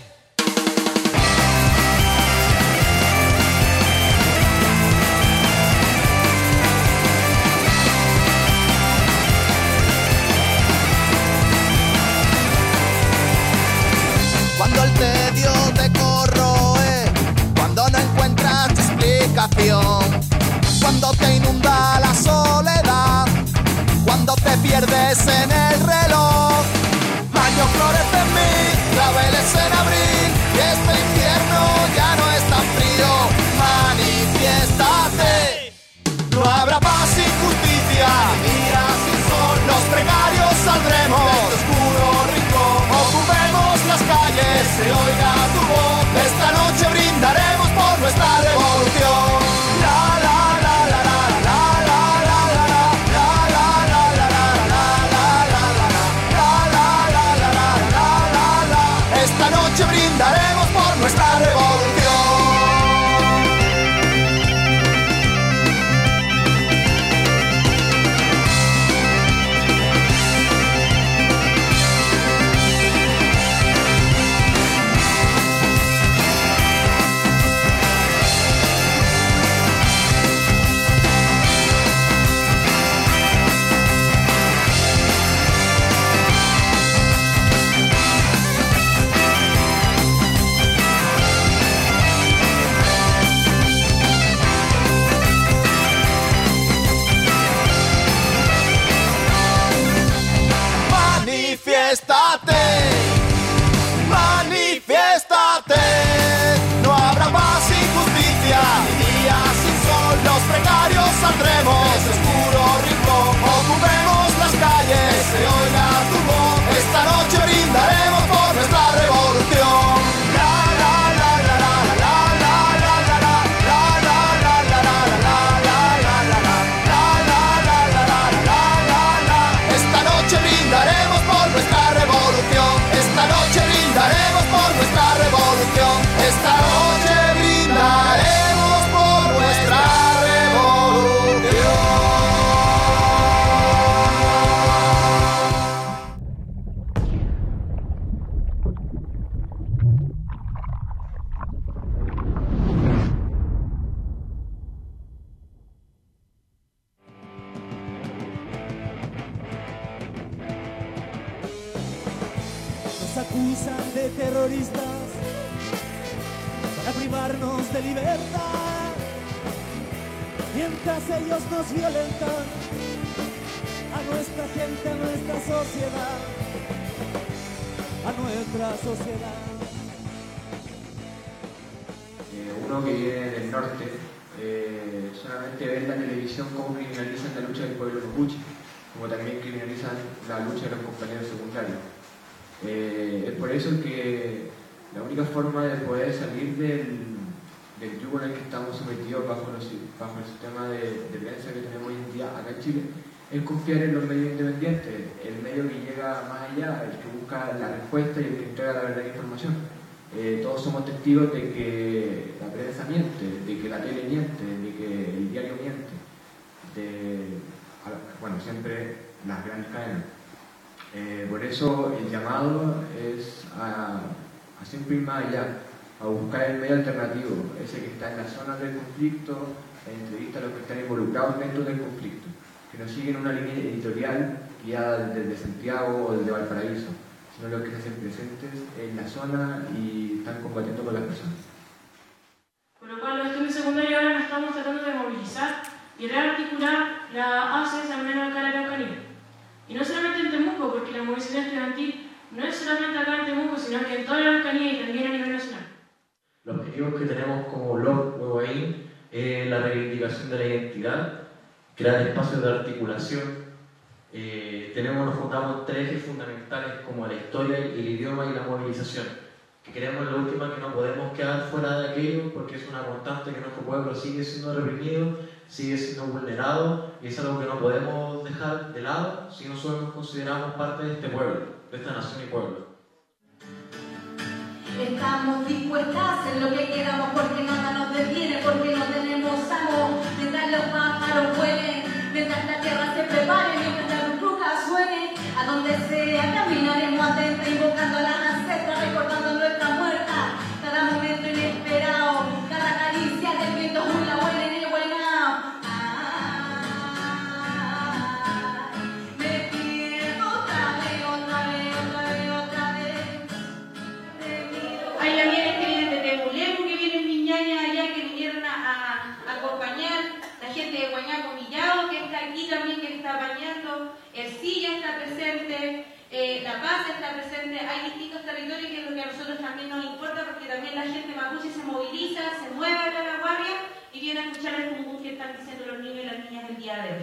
Cuando el tedio te corroe, cuando no encuentras explicación, cuando te inunda la soledad, cuando te pierdes en el reloj. Mayo florece en mí, claveles en abril, y este invierno ya no es tan frío. Manifiéstate. No habrá paz sin justicia, ni día sin sol. Los precarios saldremos de este oscuro rincón. Ocupemos las calles, se oiga tu voz. Esta noche brindaremos por nuestra revolución. La la la la la la la la la la la la la la la la la. Esta noche brindaremos por nuestra revolución. Manifiéstate, manifiéstate. No habrá paz sin justicia, ni día sin sol. Los precarios saldremos de ese oscuro rincón. Ocupemos las calles, se oiga tu voz. Esta noche brindaremos por nuestra revolución. La la la la la la la la la la la la la la la la. Esta noche brindaremos por nuestra revolución. Esta noche brindaremos por nuestra revolución. Esta noche brindaremos por nuestra revolución. Nos acusan de terroristas para privarnos de libertad, mientras ellos nos violentan, nuestra gente, a nuestra sociedad, a nuestra sociedad. Eh, uno que viene del norte, eh, solamente ve en la televisión cómo criminalizan la lucha del pueblo mapuche, como también criminalizan la lucha de los compañeros secundarios. Eh, es por eso que la única forma de poder salir del, del yugo en el que estamos sometidos bajo, los, bajo el sistema de, de prensa que tenemos hoy en día acá en Chile es confiar en los medios independientes, el medio que llega más allá, el que busca la respuesta y el que entrega la verdadera información. Eh, todos somos testigos de que la prensa miente, de que la tele miente, de que el diario miente, de, bueno, siempre las grandes cadenas. Eh, por eso el llamado es a, a siempre ir más allá, a buscar el medio alternativo, ese que está en la zona del conflicto, en entrevista a los que están involucrados dentro del conflicto, que no siguen una línea editorial guiada desde Santiago o desde Valparaíso, sino los que se hacen presentes en la zona y están combatiendo con las personas. Por lo cual los estudios secundarios ahora nos estamos tratando de movilizar y rearticular la A C E S al menos acá en la Araucanía. Y no solamente en Temuco, porque la movilización estudiantil no es solamente acá en Temuco, sino que en toda la Araucanía y también a nivel nacional. Los objetivos que tenemos como blog Huehuaín es la reivindicación de la identidad, crear espacios de articulación. Eh, tenemos, nos fundamos tres ejes fundamentales como la historia, el idioma y la movilización, que creemos en la última que no podemos quedar fuera de aquello porque es una constante que nuestro pueblo sigue siendo reprimido, sigue siendo vulnerado y es algo que no podemos dejar de lado si nosotros nos consideramos parte de este pueblo, de esta nación y pueblo. Estamos dispuestas a hacer lo que queramos porque nada nos detiene, porque no tenemos amo. Mientras los pájaros vuelen, mientras la tierra se prepare, mientras la burbuja suene, a donde sea caminaremos atentos, invocando a las ancestras, recordando nuestra muerta. Cada momento inesperado, cada caricia del viento, una buena en el buena. Me pierdo otra vez, otra vez, otra vez, otra vez. Hay la miren que vienen de Tebulemu, que vienen Viñaña allá, que vinieron a, a, a acompañar, la gente de Guañaco Millao, que está aquí también, que está bañando, Ercilla está presente, eh, La Paz está presente, hay distintos territorios que es lo que a nosotros también nos importa, porque también la gente mapuche se moviliza, se mueve acá a la guardia y viene a escuchar el cuncún que están diciendo los niños y las niñas el día de hoy.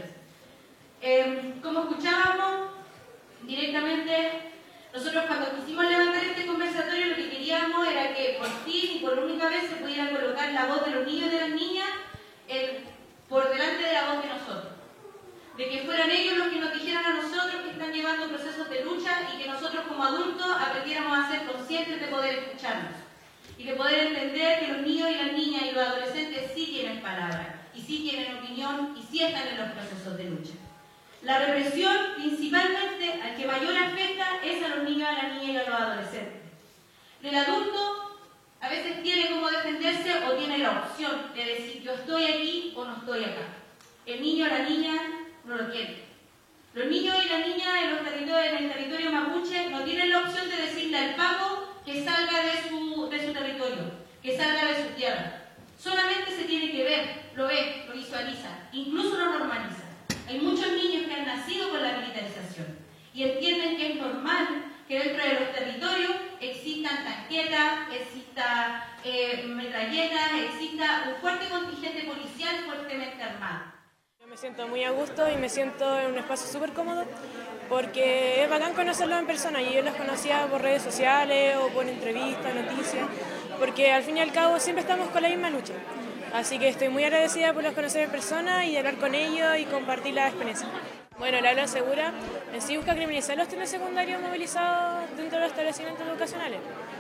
Eh, como escuchábamos directamente, nosotros cuando quisimos levantar este conversatorio lo que queríamos era que por fin y por única vez se pudiera colocar la voz de los niños y de las niñas eh, por delante de la voz de nosotros. De que fueran ellos los que nos dijeran a nosotros que están llevando procesos de lucha y que nosotros como adultos aprendiéramos a ser conscientes de poder escucharnos y de poder entender que los niños y las niñas y los adolescentes sí tienen palabra y sí tienen opinión y sí están en los procesos de lucha. La represión, principalmente, al que mayor afecta es a los niños, a las niñas y a los adolescentes. El adulto a veces tiene como defenderse o tiene la opción de decir yo estoy aquí o no estoy acá. El niño o la niña no lo tiene. Los niños y las niñas en, los territorios, en el territorio mapuche no tienen la opción de decirle al Paco que salga de su, de su territorio, que salga de su tierra. Solamente se tiene que ver, lo ve, lo visualiza, incluso lo normaliza. Hay muchos niños que han nacido con la militarización y entienden que es normal que dentro de los territorios existan tanquetas, exista eh, metralletas, exista un fuerte contingente policial fuertemente armado. Yo me siento muy a gusto y me siento en un espacio súper cómodo porque es bacán conocerlos en persona y yo los conocía por redes sociales o por entrevistas, noticias, porque al fin y al cabo siempre estamos con la misma lucha. Así que estoy muy agradecida por los conocer en persona y de hablar con ellos y compartir la experiencia. Bueno, la Habla Segura en sí busca criminalizar los estudiantes secundarios movilizados dentro de los establecimientos educacionales.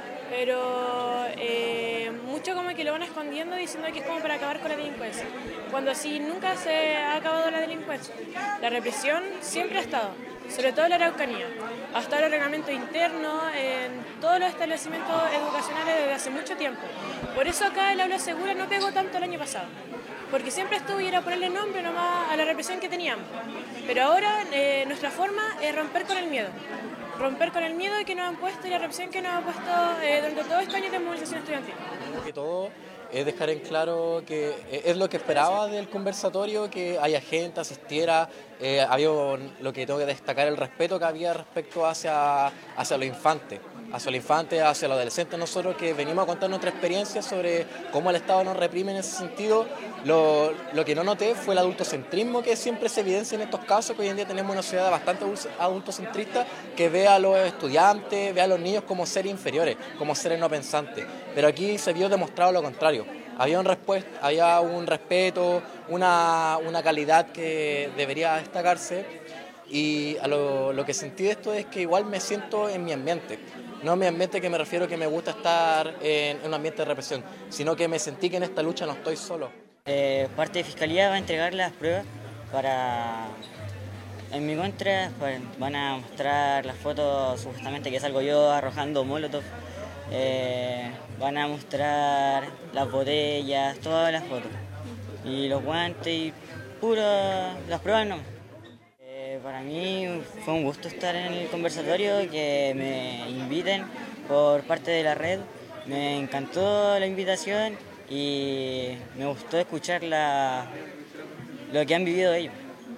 Pero eh, mucho como que lo van escondiendo diciendo que es como para acabar con la delincuencia, cuando así nunca se ha acabado la delincuencia. La represión siempre ha estado, sobre todo en la Araucanía. Ha estado el reglamento interno en todos los establecimientos educacionales desde hace mucho tiempo. Por eso acá el Aula Segura no pegó tanto el año pasado, porque siempre estuvo y era ponerle nombre nomás a la represión que teníamos. Pero ahora eh, nuestra forma es romper con el miedo. Romper con el miedo que nos han puesto y la represión que nos han puesto eh, durante todo este año de movilización estudiantil. Que todo es dejar en claro que es lo que esperaba del conversatorio, que haya gente, asistiera, eh, había lo que tengo que destacar, el respeto que había respecto hacia, hacia los infantes, hacia los infantes, hacia los adolescentes, nosotros que venimos a contar nuestra experiencia sobre cómo el Estado nos reprime en ese sentido. Lo, lo que no noté fue el adultocentrismo que siempre se evidencia en estos casos, que hoy en día tenemos una sociedad bastante adultocentrista que ve a los estudiantes, ve a los niños como seres inferiores, como seres no pensantes. Pero aquí se vio demostrado lo contrario. Había un, había un respeto, una, una calidad que debería destacarse, y a lo, lo que sentí de esto es que igual me siento en mi ambiente. No en mi ambiente, que me refiero que me gusta estar en, en un ambiente de represión, sino que me sentí que en esta lucha no estoy solo. Eh, parte de Fiscalía va a entregar las pruebas para... En mi contra pues, van a mostrar las fotos supuestamente que salgo yo arrojando molotov. Eh, van a mostrar las botellas, todas las fotos. Y los guantes y puro las pruebas no. Eh, para mí fue un gusto estar en el conversatorio, que me inviten por parte de la red. Me encantó la invitación y me gustó escuchar la, lo que han vivido ellos.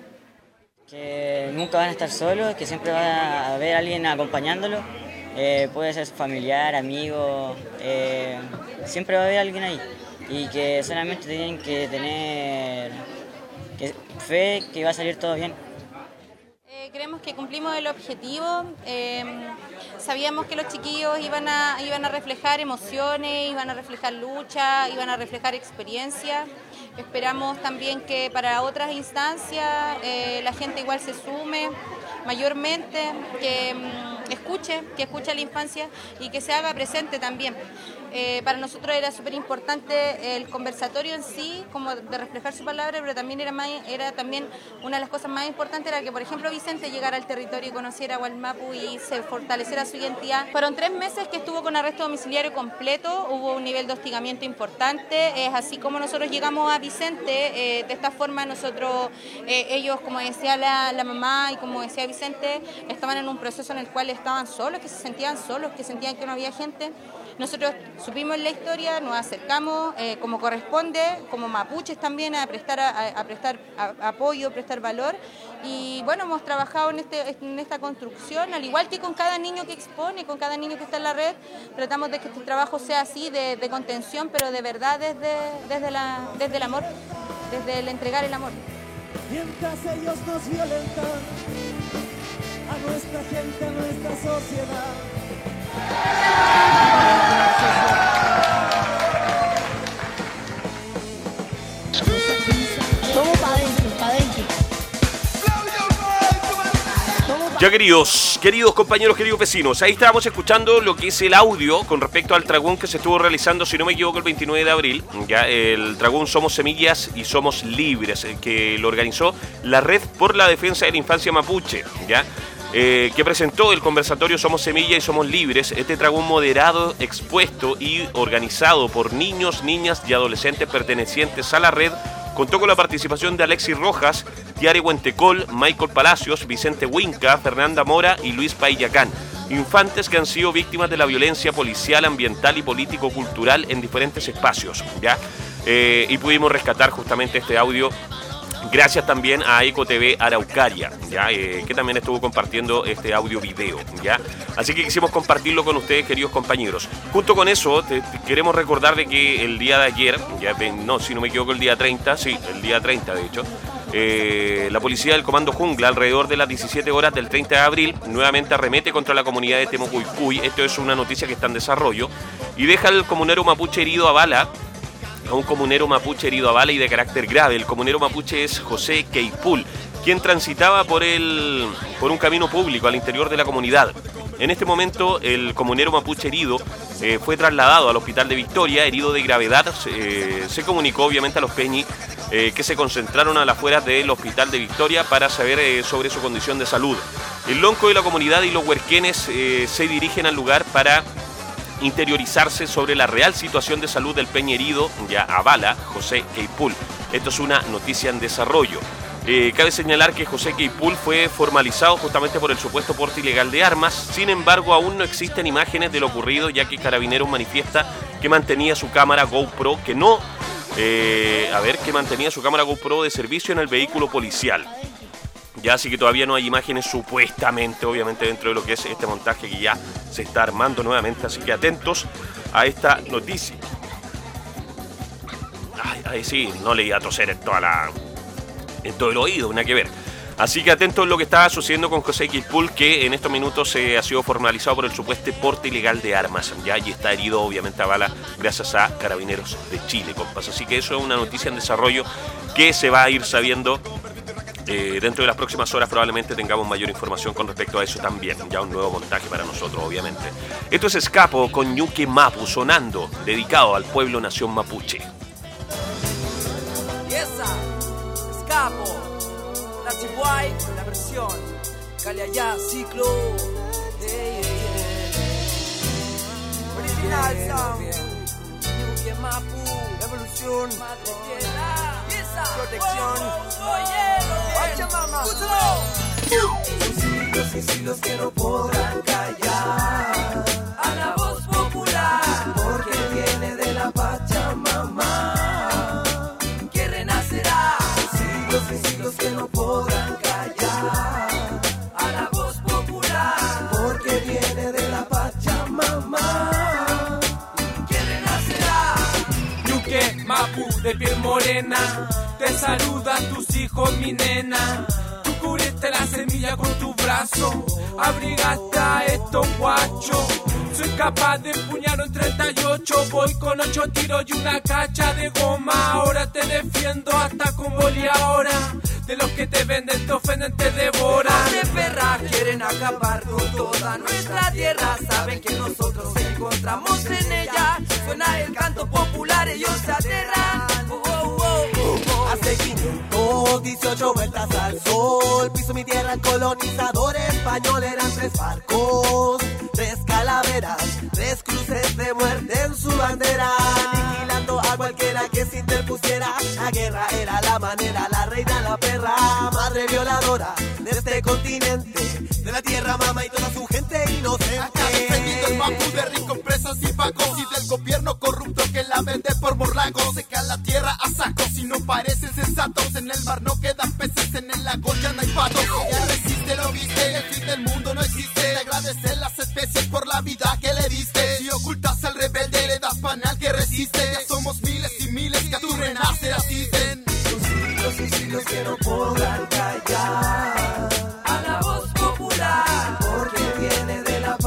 Que nunca van a estar solos, que siempre va a haber alguien acompañándolo. Eh, puede ser familiar, amigo, eh, siempre va a haber alguien ahí. Y que solamente tienen que tener que, fe que va a salir todo bien. Eh, creemos que cumplimos el objetivo. Eh, sabíamos que los chiquillos iban a, iban a reflejar emociones, iban a reflejar lucha, iban a reflejar experiencia. Esperamos también que para otras instancias eh, la gente igual se sume mayormente, que mm, escuche, que escuche a la infancia y que se haga presente también. Eh, para nosotros era súper importante el conversatorio en sí, como de reflejar su palabra, pero también era, más, era también una de las cosas más importantes era que, por ejemplo, Vicente llegara al territorio y conociera Gualmapu y se fortaleciera su identidad. Fueron tres meses que estuvo con arresto domiciliario completo, hubo un nivel de hostigamiento importante, es así como nosotros llegamos a Vicente, eh, de esta forma nosotros, eh, ellos, como decía la, la mamá y como decía Vicente, estaban en un proceso en el cual estaban solos, que se sentían solos, que sentían que no había gente. Nosotros supimos la historia, nos acercamos eh, como corresponde, como mapuches también, a prestar, a, a prestar a, apoyo, prestar valor. Y bueno, hemos trabajado en, este, en esta construcción, al igual que con cada niño que expone, con cada niño que está en la red. Tratamos de que este trabajo sea así, de, de contención, pero de verdad desde, desde, la, desde el amor, desde el entregar el amor. Mientras ellos nos violentan, a nuestra gente, a nuestra sociedad. Vamos para adentro, para adentro. Ya queridos, queridos compañeros, queridos vecinos, ahí estábamos escuchando lo que es el audio con respecto al tragún que se estuvo realizando, si no me equivoco, el veintinueve de abril, ya el tragún Somos Semillas y Somos Libres, que lo organizó la Red por la Defensa de la Infancia Mapuche, ya. Eh, que presentó el conversatorio Somos Semilla y Somos Libres, este tragún moderado, expuesto y organizado por niños, niñas y adolescentes pertenecientes a la red. Contó con la participación de Alexis Rojas, Tiare Huentecol, Michael Palacios, Vicente Huinca, Fernanda Mora y Luis Paillacán. Infantes que han sido víctimas de la violencia policial, ambiental y político-cultural en diferentes espacios, ¿ya? Eh, y pudimos rescatar justamente este audio gracias también a Eco T V Araucaria, ¿ya? Eh, que también estuvo compartiendo este audio video, ¿ya? Así que quisimos compartirlo con ustedes, queridos compañeros. Junto con eso, te, te queremos recordar de que el día de ayer, ya, no, si no me equivoco, el día treinta, sí, el día treinta de hecho, eh, la policía del Comando Jungla, alrededor de las diecisiete horas del treinta de abril, nuevamente arremete contra la comunidad de Temocuycuy. Esto es una noticia que está en desarrollo, y deja al comunero mapuche herido a bala, a un comunero mapuche herido a bala y de carácter grave. El comunero mapuche es José Queipul, quien transitaba por, el, por un camino público al interior de la comunidad. En este momento, el comunero mapuche herido eh, fue trasladado al hospital de Victoria, herido de gravedad. Eh, se comunicó obviamente a los peñi eh, que se concentraron a las afueras del hospital de Victoria para saber eh, sobre su condición de salud. El lonco de la comunidad y los huerquenes eh, se dirigen al lugar para interiorizarse sobre la real situación de salud del peña herido, ya a bala, José Queipul. Esto es una noticia en desarrollo. Eh, cabe señalar que José Queipool fue formalizado justamente por el supuesto porte ilegal de armas. Sin embargo, aún no existen imágenes de lo ocurrido, ya que Carabineros manifiesta que mantenía su cámara GoPro, que no, eh, a ver, que mantenía su cámara GoPro de servicio en el vehículo policial. Ya, así que todavía no hay imágenes supuestamente, obviamente, dentro de lo que es este montaje que ya se está armando nuevamente. Así que atentos a esta noticia. Ay, ay sí, no le iba a toser en toda la... en todo el oído, nada que ver. Así que atentos a lo que está sucediendo con José Queipool, que en estos minutos eh, ha sido formalizado por el supuesto porte ilegal de armas, ya, y está herido obviamente a bala gracias a Carabineros de Chile, compas. Así que eso es una noticia en desarrollo que se va a ir sabiendo eh, dentro de las próximas horas. Probablemente tengamos mayor información con respecto a eso también, ya un nuevo montaje para nosotros, obviamente. Esto es Escapo con Ñuque Mapu, sonando, dedicado al pueblo nación mapuche. Y esa, Escapo, la Chihuay, la versión, Cali allá, ciclo, hey, hey, hey. Original sound, Ñuque Mapu, evolución, madre tierra, y esa, protección, oye, Pachamama, siglos y siglos que no podrán callar a la voz popular, porque viene de la Pachamama. Siglos que no podrán callar a la voz popular, porque viene de la Pachamama, que renacerá. Ñuque Mapu de piel morena, te saludan tus hijos, mi nena. Tú cubriste la semilla con tu brazo, abrigaste a estos guachos. Soy capaz de empuñar un treinta y ocho, voy con ocho tiros y una cacha de goma. Ahora te defiendo hasta con boli ahora. De los que te venden, te ofenden, te devoran. De perra quieren acabar con toda nuestra tierra. Saben que nosotros encontramos en ella. Suena el canto popular, ellos se aterran. Oh, oh, oh, oh, oh. Hace quinientas dieciocho vueltas al sol, piso mi tierra, el colonizador español. Eran tres barcos, tres calaveras, tres cruces de muerte en su bandera, aniquilando a cualquiera que se interpusiera. La guerra era la manera, la reina, la perra, madre violadora de este continente, de la tierra mama y toda su gente inocente. Acá defendiendo el mapu de ricos presas y pagos, y del gobierno corrupto que la vende por morlagos. Seca la tierra a sacos y no parecen sensatos. En el mar no quedan peces, en el lago ya no hay patos. Ella resiste, lo viste, el fin del mundo no existe. Le agradecer las especies por la vida que le diste. Si ocultas al rebelde, le das pan al que resiste. Ya somos miles y miles que a tu renacer asisten. Siglos y siglos que no podrán callar a la voz popular, porque viene de la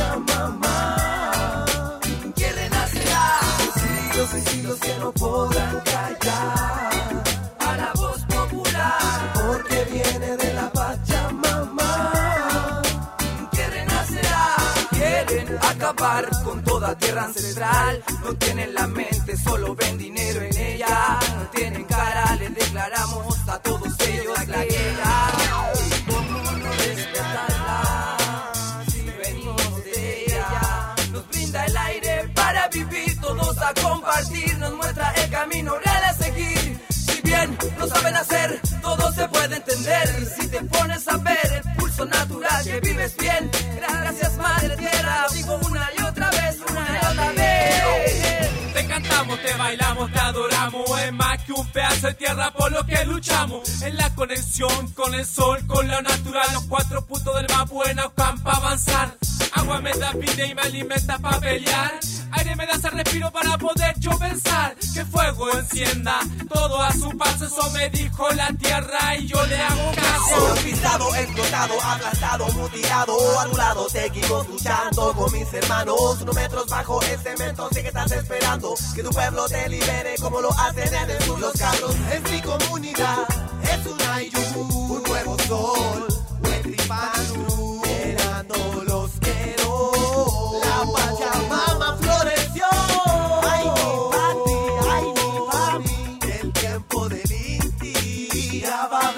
Pachamama, que renacerá. Siglos y siglos que no podrán callar a la voz popular, porque viene de la Pachamama, que renacerá. Quieren acabar con toda tierra ancestral, no tienen la mente, solo ven dinero en ella. No tienen cara, les declaramos a todos ellos la guerra. ¿Cómo no respetarla si venimos de ella? Nos brinda el aire para vivir, todos a compartir. Nos muestra el camino real a seguir. Si bien no saben hacer, todo se puede entender. Y si te pones a ver el pulso natural, que vives bien. Gracias, madre tierra, digo una y otra vez, una y otra vez. Te cantamos, te bailamos, te adoramos. Es más que un pedazo de tierra por lo que luchamos. En la conexión con el sol, con lo natural. Los cuatro puntos del mapa, buena campa avanzar. Agua me da vida y me alimenta para pelear. Aire me da ese respiro para poder yo pensar. Que fuego encienda todo a su paso. Eso me dijo la tierra y yo le hago caso. Pisado, explotado, aplastado, mutilado, anulado. Seguimos luchando con mis hermanos. Unos metros bajo el cemento, sé que estás esperando que tu pueblo te libere como lo hacen en el sur los cabros. Es mi comunidad, es un ayú, un nuevo sol, Huetripanu, esperando los quiero. La Pachamama floreció. Ay, mi papi, ay, mi papi, el tiempo del Inti ya va a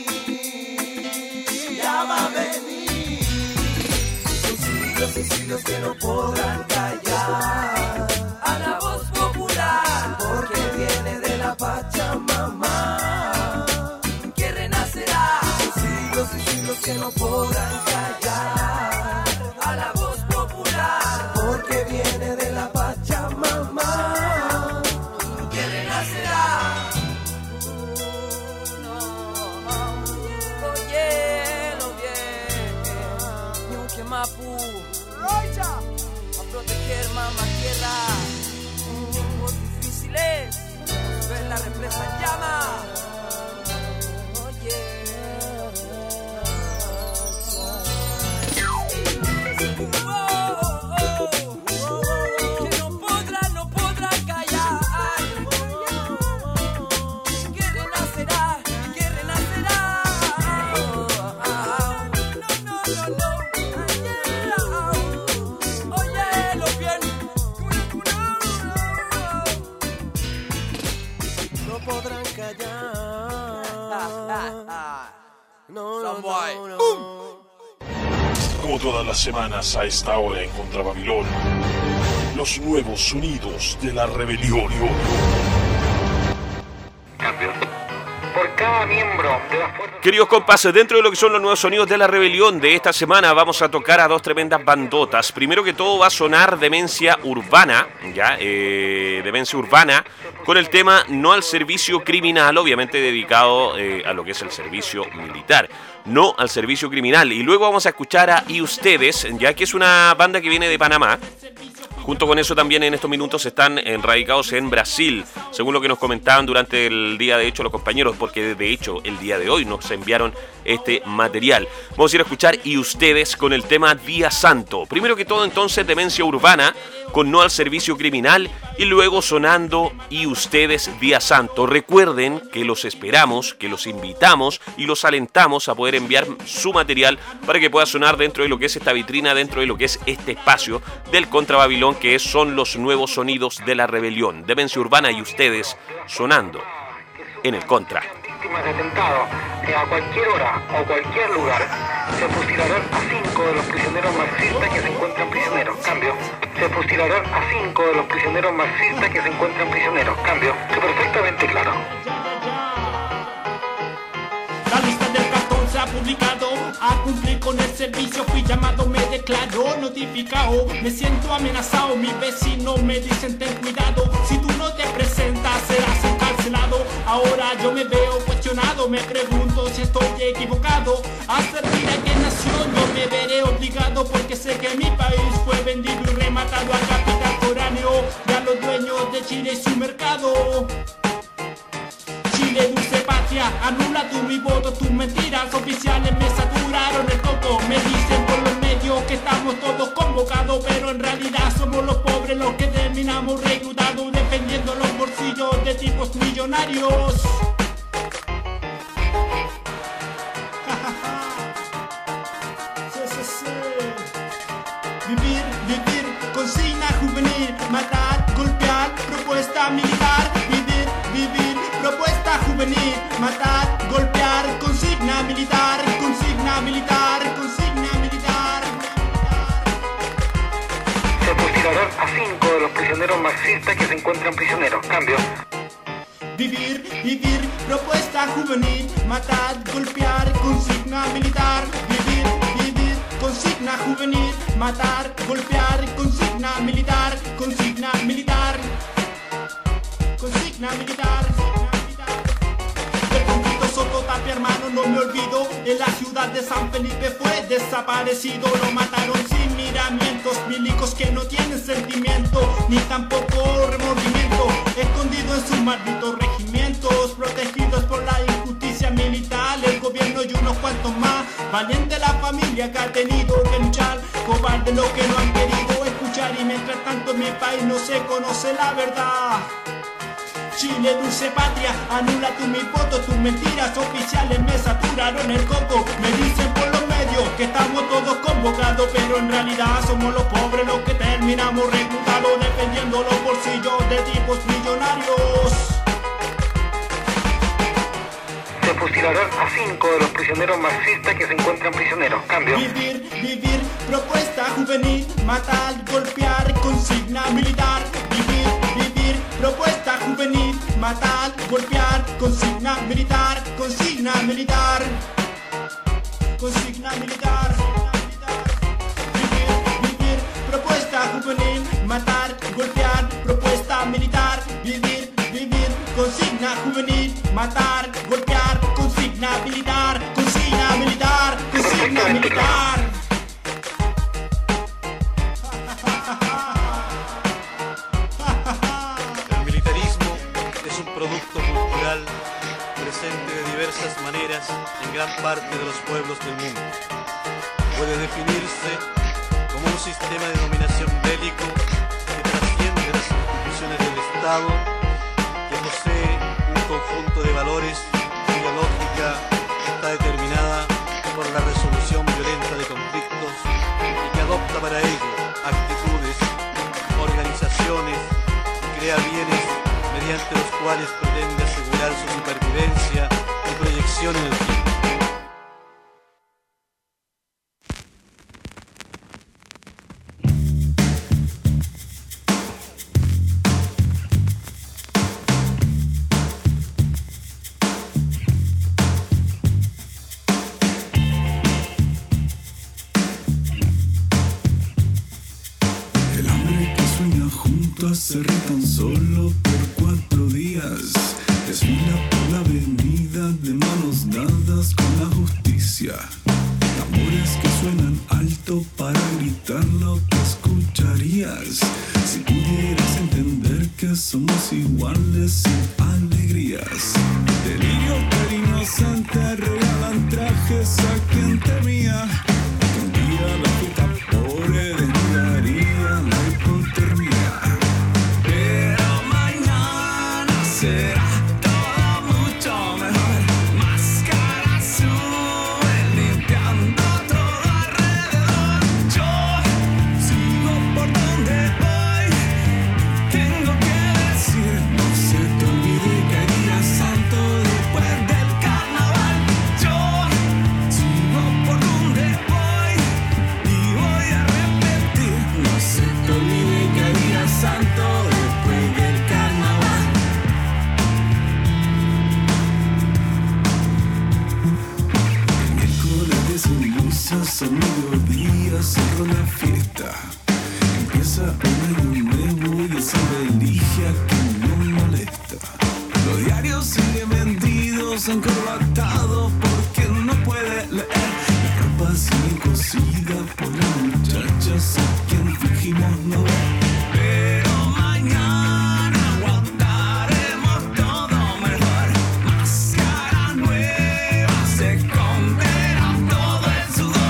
venir, ya va a venir. Los siglos y siglos que no podrán callar a la voz popular, porque viene de la Pachamama, que renace. que no podrán callar a la voz popular, porque viene de la Pachamama, que renacerá. Óyelo bien, Ñuque Mapu, Rocha, a proteger mamá tierra. Tiempos difíciles, ver la represa en llama. No, no, no, no. Como todas las semanas a esta hora en Contra Babilón, los nuevos sonidos de la rebelión. Cambio. Por cada miembro de la fuerza... Queridos compas, dentro de lo que son los nuevos sonidos de la rebelión de esta semana vamos a tocar a dos tremendas bandotas. Primero que todo va a sonar Demencia Urbana, ya, eh, Demencia Urbana, con el tema No al Servicio Criminal, obviamente dedicado eh, a lo que es el servicio militar, no al servicio criminal. Y luego vamos a escuchar a Y Ustedes, ya que es una banda que viene de Panamá. Junto con eso también en estos minutos están radicados en Brasil, según lo que nos comentaban durante el día de hecho los compañeros, porque de hecho el día de hoy nos enviaron este material. Vamos a ir a escuchar Y Ustedes con el tema Día Santo. Primero que todo entonces Demencia Urbana con No al Servicio Criminal y luego sonando Y Ustedes Día Santo. Recuerden que los esperamos, que los invitamos y los alentamos a poder enviar su material para que pueda sonar dentro de lo que es esta vitrina, dentro de lo que es este espacio del Contra Babilón, que son los nuevos sonidos de la rebelión. Demencia Urbana Y Ustedes sonando en el Contra. Víctimas de atentado, eh, a cualquier hora o cualquier lugar, se fusilarán a cinco de los prisioneros marxistas que se encuentran prisioneros. Cambio. Se fusilarán a cinco de los prisioneros marxistas que se encuentran prisioneros. Cambio. Que perfectamente claro. La lista del cartón se ha publicado. A cumplir con el servicio fui llamado, me declaro notificado. Me siento amenazado, mis vecinos me dicen ten cuidado. Si tú no te presentas serás encarcelado. Ahora yo me veo cuestionado, me pregunto si estoy equivocado. A servir a qué nación yo me veré obligado, porque sé que mi país fue vendido y rematado a capital foráneo de a los dueños de Chile y su mercado. Chile, dulce patria, anula tu mi voto, tus mentiras oficiales me saturaron el coco. Me dicen por los medios que estamos todos convocados, pero en realidad somos los pobres los que terminamos reclutados, defendiendo los bolsillos de tipos millonarios. Sí, sí, sí. Vivir, vivir, consigna juvenil, matar, golpear, propuesta militar. Vivir, vivir, propuesta juvenil, matar, golpear, consigna militar, consigna militar, consigna militar. Se fusilarán a cinco de los prisioneros marxistas que se encuentran prisioneros. Cambio. Vivir, vivir, propuesta juvenil, matar, golpear, consigna militar. Vivir, vivir, consigna juvenil, matar, golpear, consigna militar, consigna militar, consigna militar. Soto Tapia, hermano, no me olvido. En la ciudad de San Felipe fue desaparecido. Lo mataron sin miramientos, milicos que no tienen sentimiento ni tampoco remordimiento, escondido en sus malditos regimientos, protegidos por la injusticia militar, el gobierno y unos cuantos más. Valiente la familia que ha tenido que luchar, cobarde lo que no han querido escuchar. Y mientras tanto en mi país no se conoce la verdad. Chile, dulce patria, anula tu mi voto, tus mentiras oficiales me saturaron el coco. Me dicen por los medios que estamos todos convocados, pero en realidad somos los pobres los que terminamos reclutados, defendiendo los bolsillos de tipos millonarios. Se fusilarán a cinco de los prisioneros marxistas que se encuentran prisioneros. Cambio. Vivir, vivir, propuesta juvenil, matar, golpear, consigna militar. Vivir, vivir, propuesta juvenil, matar, golpear, consigna militar, consigna militar, consigna militar. Vivir, vivir, propuesta juvenil, matar, golpear, propuesta militar. Vivir, vivir, consigna juvenil, matar, golpear, consigna militar, consigna militar, consigna militar. El militarismo es un producto cultural presente de diversas maneras en gran parte de los pueblos del mundo. Puede definirse como un sistema de dominación bélico que trasciende las instituciones del Estado, que posee un conjunto de valores cuya lógica está determinada por la resolución violenta de conflictos y que adopta para ello actitudes, organizaciones y crea bienes mediante los cuales pretende asegurar su supervivencia y proyección en el tiempo. Se tan solo por cuatro días. Desfila por la avenida de manos dadas con la justicia. Tambores que suenan alto para gritar lo que escucharías. Si pudieras entender que somos iguales sin alegrías. Delirio per inocente, regalan trajes a quien temía. Que un día la puta pobre desnudaría la hipotermia. Será todo mucho mejor. Máscara sube limpiando todo alrededor. Yo sigo por donde voy. Tengo que decir, no se te olvide que hay día santo después del carnaval. Yo sigo por donde voy y voy a repetir, no se te olvide que hay día santo después del carnaval. A mediodía cerró la fiesta. Empieza un año nuevo y esa religia que no molesta. Los diarios siguen vendidos, encorbatados porque no puede leer. La ropa sigue cosida por las muchachas a quien fingimos no ver. Pero mañana aguantaremos todo mejor. Máscara nueva se esconderá todo el sudor.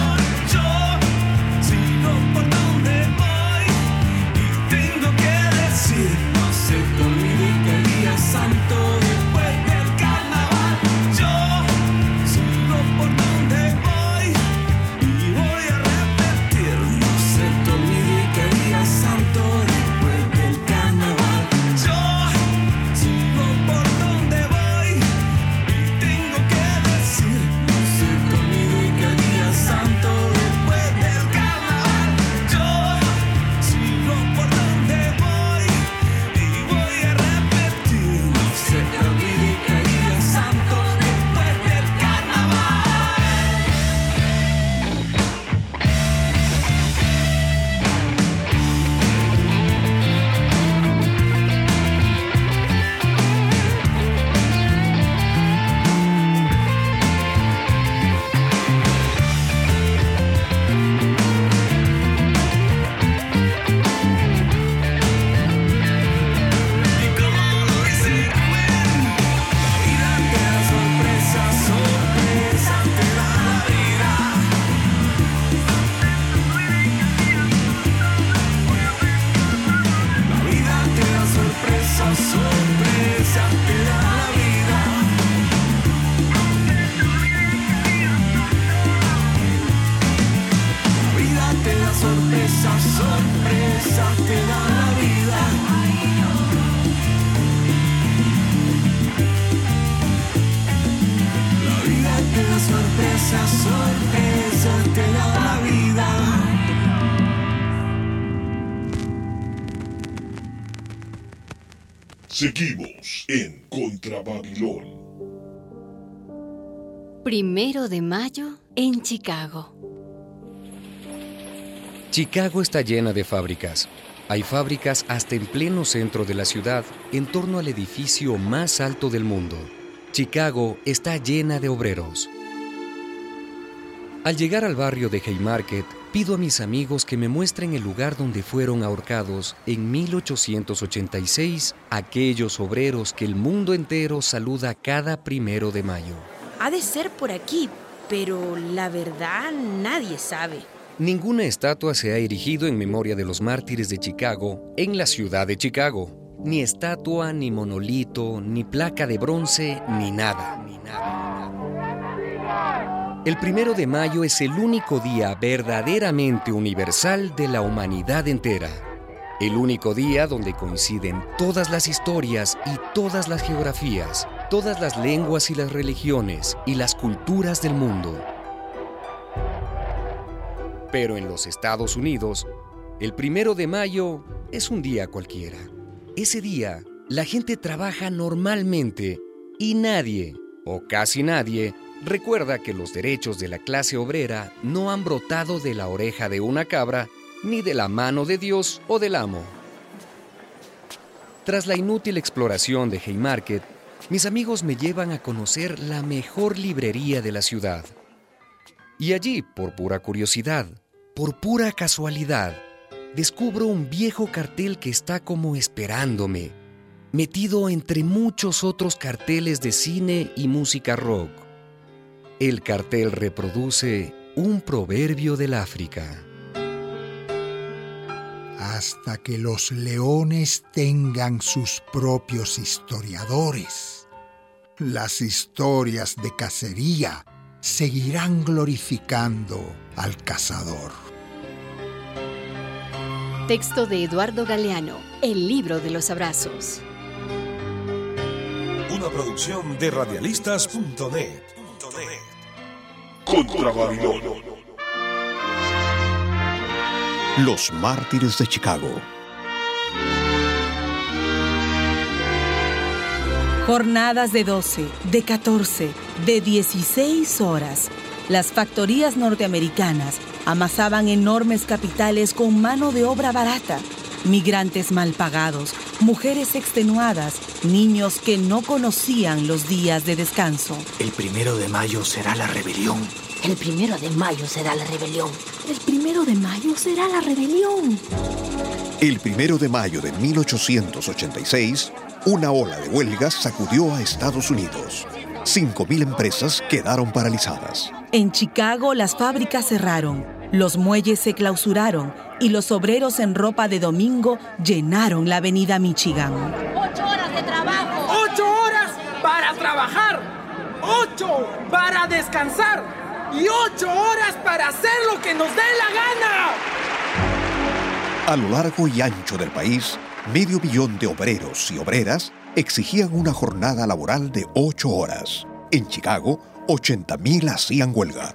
No se te olvide que el día santo después del carnaval. Yo sigo por donde voy y voy a repetir. No se te olvide que el día santo después del carnaval. Yo sigo por donde voy y tengo que decir. No se te olvide que el día santo después del carnaval. Yo sigo por donde voy. Voy a repetir, no se te olvide que hay día santo después del carnaval. Sorpresas, sorpresas te da la vida. La vida te da sorpresas, sorpresas te da la vida. Seguimos en Contra Babilón. Primero de mayo en Chicago. Chicago está llena de fábricas. Hay fábricas hasta en pleno centro de la ciudad, en torno al edificio más alto del mundo. Chicago está llena de obreros. Al llegar al barrio de Haymarket, pido a mis amigos que me muestren el lugar donde fueron ahorcados en mil ochocientos ochenta y seis aquellos obreros que el mundo entero saluda cada primero de mayo. Ha de ser por aquí, pero la verdad nadie sabe. Ninguna estatua se ha erigido en memoria de los mártires de Chicago en la ciudad de Chicago. Ni estatua, ni monolito, ni placa de bronce, ni nada. Ni nada. El primero de mayo es el único día verdaderamente universal de la humanidad entera. El único día donde coinciden todas las historias y todas las geografías, todas las lenguas y las religiones y las culturas del mundo. Pero en los Estados Unidos, el primero de mayo es un día cualquiera. Ese día, la gente trabaja normalmente y nadie, o casi nadie, recuerda que los derechos de la clase obrera no han brotado de la oreja de una cabra ni de la mano de Dios o del amo. Tras la inútil exploración de Haymarket, mis amigos me llevan a conocer la mejor librería de la ciudad. Y allí, por pura curiosidad, por pura casualidad, descubro un viejo cartel que está como esperándome, metido entre muchos otros carteles de cine y música rock. El cartel reproduce un proverbio del África. Hasta que los leones tengan sus propios historiadores, las historias de cacería seguirán glorificando al cazador. Texto de Eduardo Galeano, El libro de los abrazos. Una producción de radialistas punto net. Contra Babilón. Los mártires de Chicago. Jornadas de doce, de catorce, de dieciséis horas. Las factorías norteamericanas amasaban enormes capitales con mano de obra barata. Migrantes mal pagados, mujeres extenuadas, niños que no conocían los días de descanso. El primero de mayo será la rebelión. El primero de mayo será la rebelión. El primero de mayo será la rebelión. El primero de mayo de mil ochocientos ochenta y seis, una ola de huelgas sacudió a Estados Unidos. Cinco mil empresas quedaron paralizadas. En Chicago las fábricas cerraron, los muelles se clausuraron y los obreros en ropa de domingo llenaron la avenida Michigan. Ocho horas de trabajo. Ocho horas para trabajar. Ocho para descansar. Y ocho horas para hacer lo que nos dé la gana. A lo largo y ancho del país, medio millón de obreros y obreras exigían una jornada laboral de ocho horas. En Chicago, ochenta mil hacían huelga.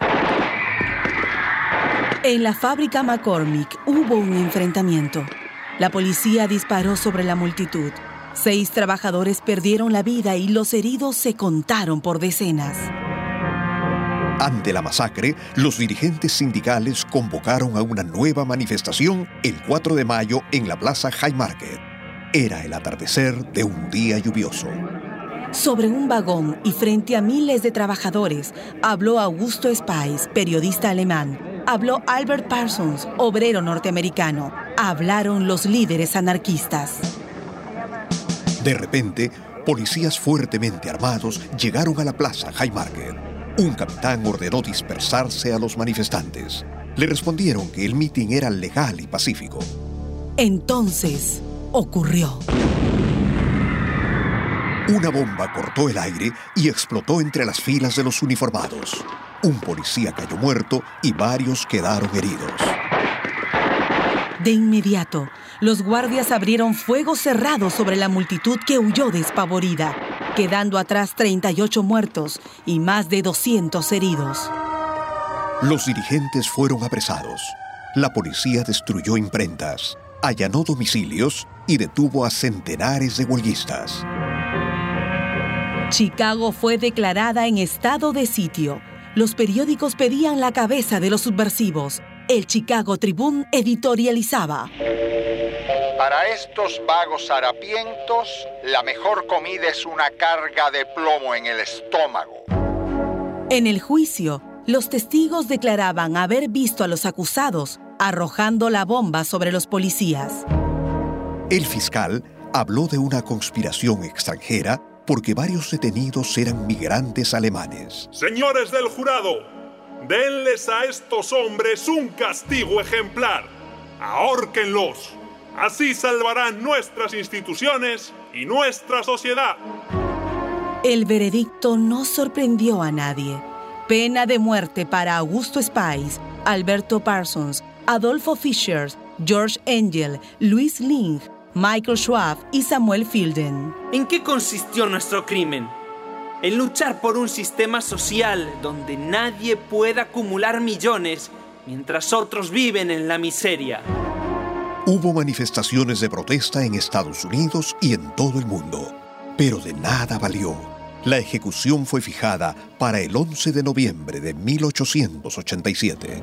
En la fábrica McCormick hubo un enfrentamiento. La policía disparó sobre la multitud. Seis trabajadores perdieron la vida y los heridos se contaron por decenas. Ante la masacre, los dirigentes sindicales convocaron a una nueva manifestación el cuatro de mayo en la plaza Haymarket. Era el atardecer de un día lluvioso. Sobre un vagón y frente a miles de trabajadores, habló Augusto Spies, periodista alemán. Habló Albert Parsons, obrero norteamericano. Hablaron los líderes anarquistas. De repente, policías fuertemente armados llegaron a la plaza Haymarket. Un capitán ordenó dispersarse a los manifestantes. Le respondieron que el mitin era legal y pacífico. Entonces, ocurrió. Una bomba cortó el aire y explotó entre las filas de los uniformados. Un policía cayó muerto y varios quedaron heridos. De inmediato, los guardias abrieron fuego cerrado sobre la multitud que huyó despavorida, quedando atrás treinta y ocho muertos y más de doscientos heridos. Los dirigentes fueron apresados. La policía destruyó imprentas, allanó domicilios y detuvo a centenares de huelguistas. Chicago fue declarada en estado de sitio. Los periódicos pedían la cabeza de los subversivos. El Chicago Tribune editorializaba: para estos vagos harapientos, la mejor comida es una carga de plomo en el estómago. En el juicio, los testigos declaraban haber visto a los acusados arrojando la bomba sobre los policías. El fiscal habló de una conspiración extranjera porque varios detenidos eran migrantes alemanes. Señores del jurado, denles a estos hombres un castigo ejemplar. Ahórquenlos. Así salvarán nuestras instituciones y nuestra sociedad. El veredicto no sorprendió a nadie. Pena de muerte para Augusto Spies, Alberto Parsons, Adolfo Fischer, George Engel, Louis Ling, Michael Schwab y Samuel Fielden. ¿En qué consistió nuestro crimen? En luchar por un sistema social donde nadie pueda acumular millones mientras otros viven en la miseria. Hubo manifestaciones de protesta en Estados Unidos y en todo el mundo, pero de nada valió. La ejecución fue fijada para el once de noviembre de mil ochocientos ochenta y siete.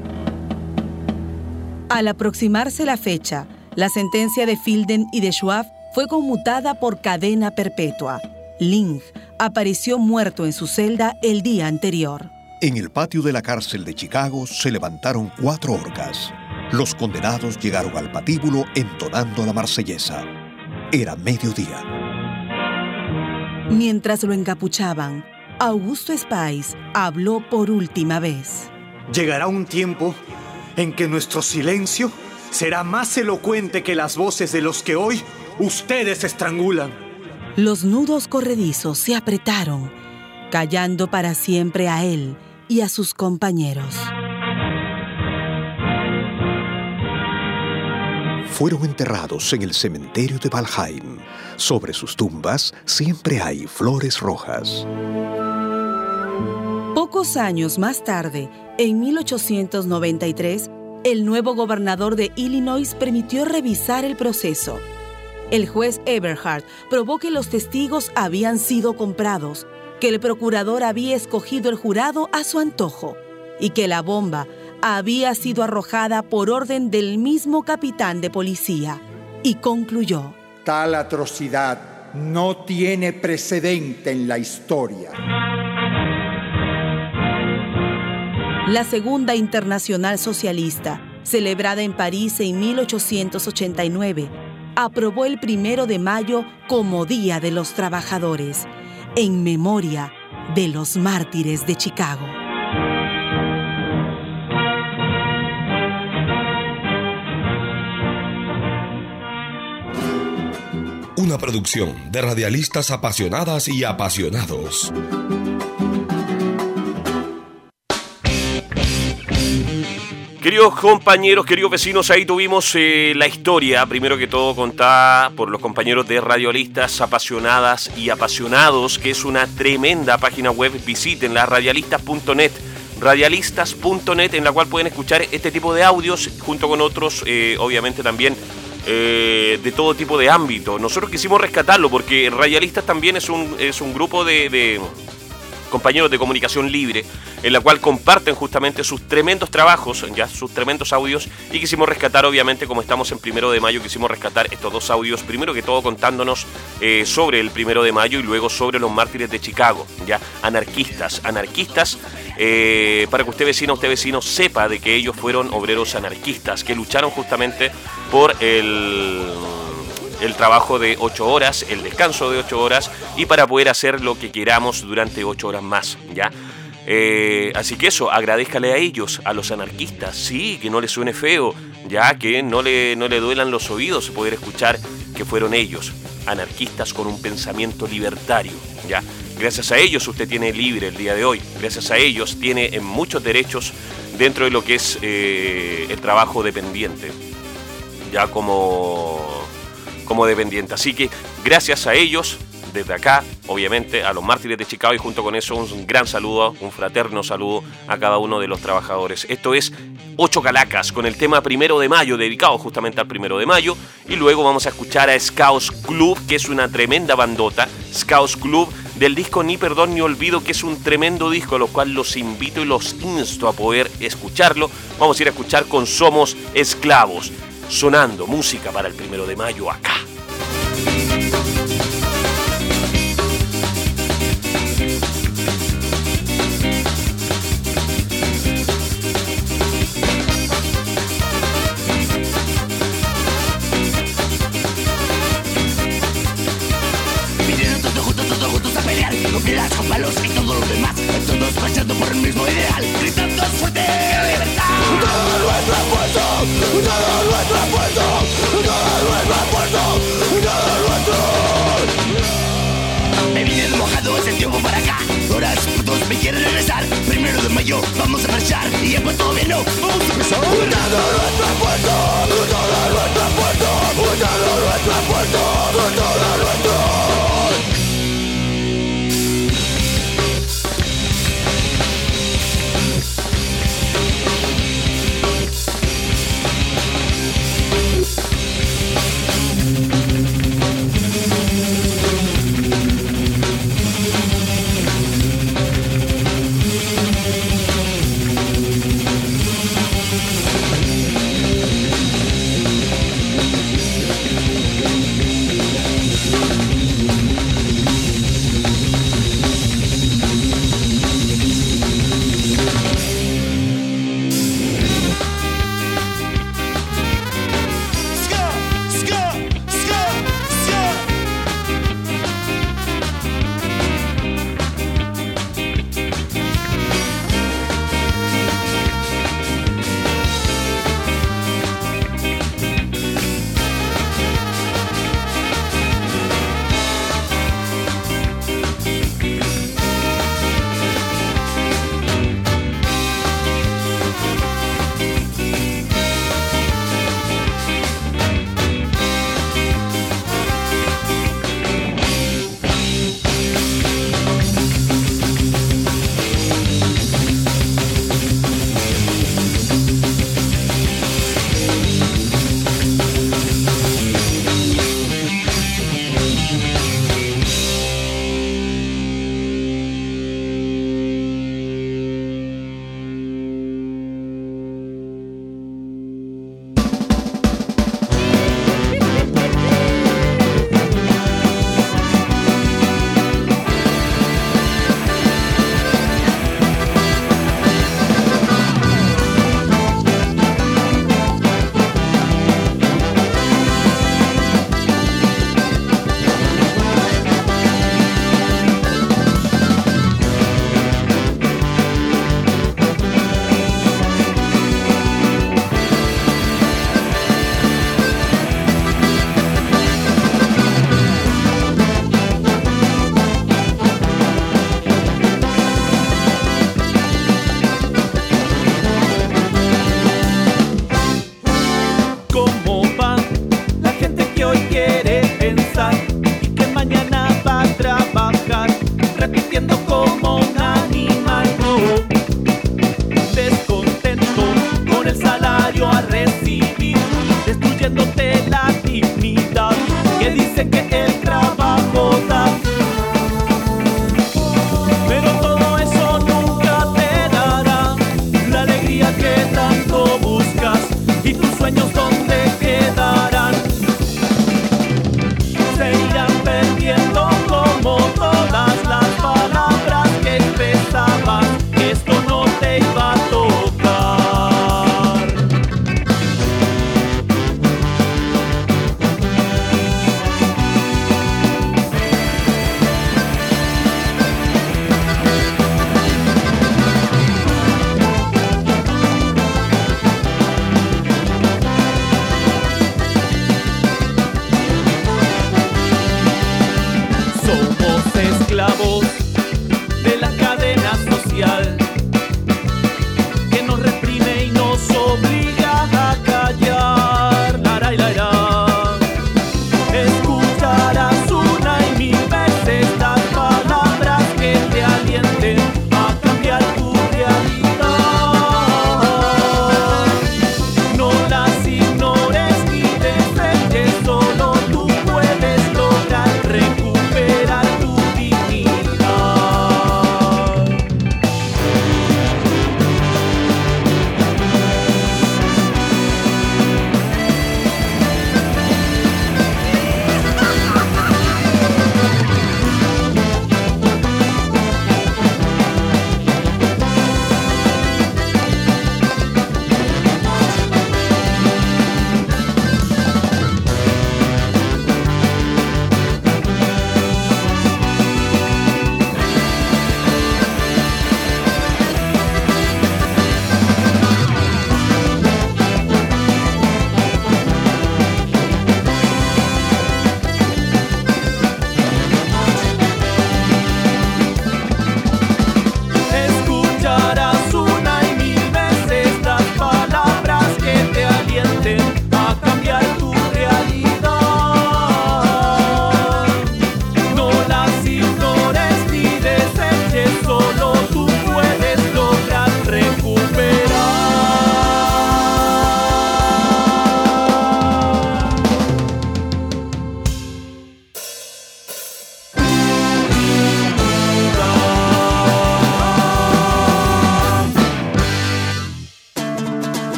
Al aproximarse la fecha, la sentencia de Fielden y de Schwab fue conmutada por cadena perpetua. Ling apareció muerto en su celda el día anterior. En el patio de la cárcel de Chicago se levantaron cuatro horcas. Los condenados llegaron al patíbulo entonando la marsellesa. Era mediodía. Mientras lo encapuchaban, Augusto Spies habló por última vez. Llegará un tiempo en que nuestro silencio será más elocuente que las voces de los que hoy ustedes estrangulan. Los nudos corredizos se apretaron, callando para siempre a él y a sus compañeros. Fueron enterrados en el cementerio de Valheim. Sobre sus tumbas siempre hay flores rojas. Pocos años más tarde, en mil ochocientos noventa y tres, el nuevo gobernador de Illinois permitió revisar el proceso. El juez Eberhard probó que los testigos habían sido comprados, que el procurador había escogido el jurado a su antojo y que la bomba había sido arrojada por orden del mismo capitán de policía. Y concluyó: tal atrocidad no tiene precedente en la historia. La Segunda Internacional Socialista, celebrada en París en mil ochocientos ochenta y nueve, aprobó el primero de mayo como Día de los Trabajadores, en memoria de los mártires de Chicago. Una producción de radialistas apasionadas y apasionados. Queridos compañeros, queridos vecinos, ahí tuvimos eh, la historia, primero que todo contada por los compañeros de Radialistas Apasionadas y Apasionados, que es una tremenda página web. Visítenla, radialistas punto net, radialistas punto net, en la cual pueden escuchar este tipo de audios junto con otros, eh, obviamente también eh, de todo tipo de ámbito. Nosotros quisimos rescatarlo porque Radialistas también es un, es un grupo de... de compañeros de comunicación libre, en la cual comparten justamente sus tremendos trabajos, ya sus tremendos audios, y quisimos rescatar, obviamente, como estamos en primero de mayo, quisimos rescatar estos dos audios, primero que todo contándonos eh, sobre el primero de mayo y luego sobre los mártires de Chicago, ya, anarquistas, anarquistas, eh, para que usted vecino, usted vecino sepa de que ellos fueron obreros anarquistas, que lucharon justamente por el... el trabajo de ocho horas, el descanso de ocho horas y para poder hacer lo que queramos durante ocho horas más, ¿ya? Eh, así que eso, agradézcale a ellos, a los anarquistas, sí, que no les suene feo, ya, que no le, no le duelan los oídos poder escuchar que fueron ellos, anarquistas con un pensamiento libertario, ¿ya? Gracias a ellos usted tiene libre el día de hoy, gracias a ellos tiene muchos derechos dentro de lo que es eh, el trabajo dependiente, ya como... como dependiente. Así que gracias a ellos, desde acá, obviamente, a los mártires de Chicago, y junto con eso un gran saludo, un fraterno saludo a cada uno de los trabajadores. Esto es Ocho Calacas, con el tema Primero de Mayo, dedicado justamente al Primero de Mayo, y luego vamos a escuchar a Scouts Club, que es una tremenda bandota, Scouts Club, del disco Ni Perdón Ni Olvido, que es un tremendo disco, lo cual los invito y los insto a poder escucharlo. Vamos a ir a escuchar con Somos Esclavos, sonando música para el primero de mayo acá. Con palos y todo lo demás, todos marchando por el mismo ideal, gritando fuerte libertad. Todo nuestro esfuerzo, todo nuestro esfuerzo, todo nuestro esfuerzo, todo nuestro. Me vine de mojado, es el tiempo para acá. Horas, todos me quieren regresar. Primero de mayo, vamos a marchar. Y después todo bien, no, vamos a empezar. Todo nuestro esfuerzo, todo nuestro esfuerzo, todo nuestro esfuerzo, todo nuestro.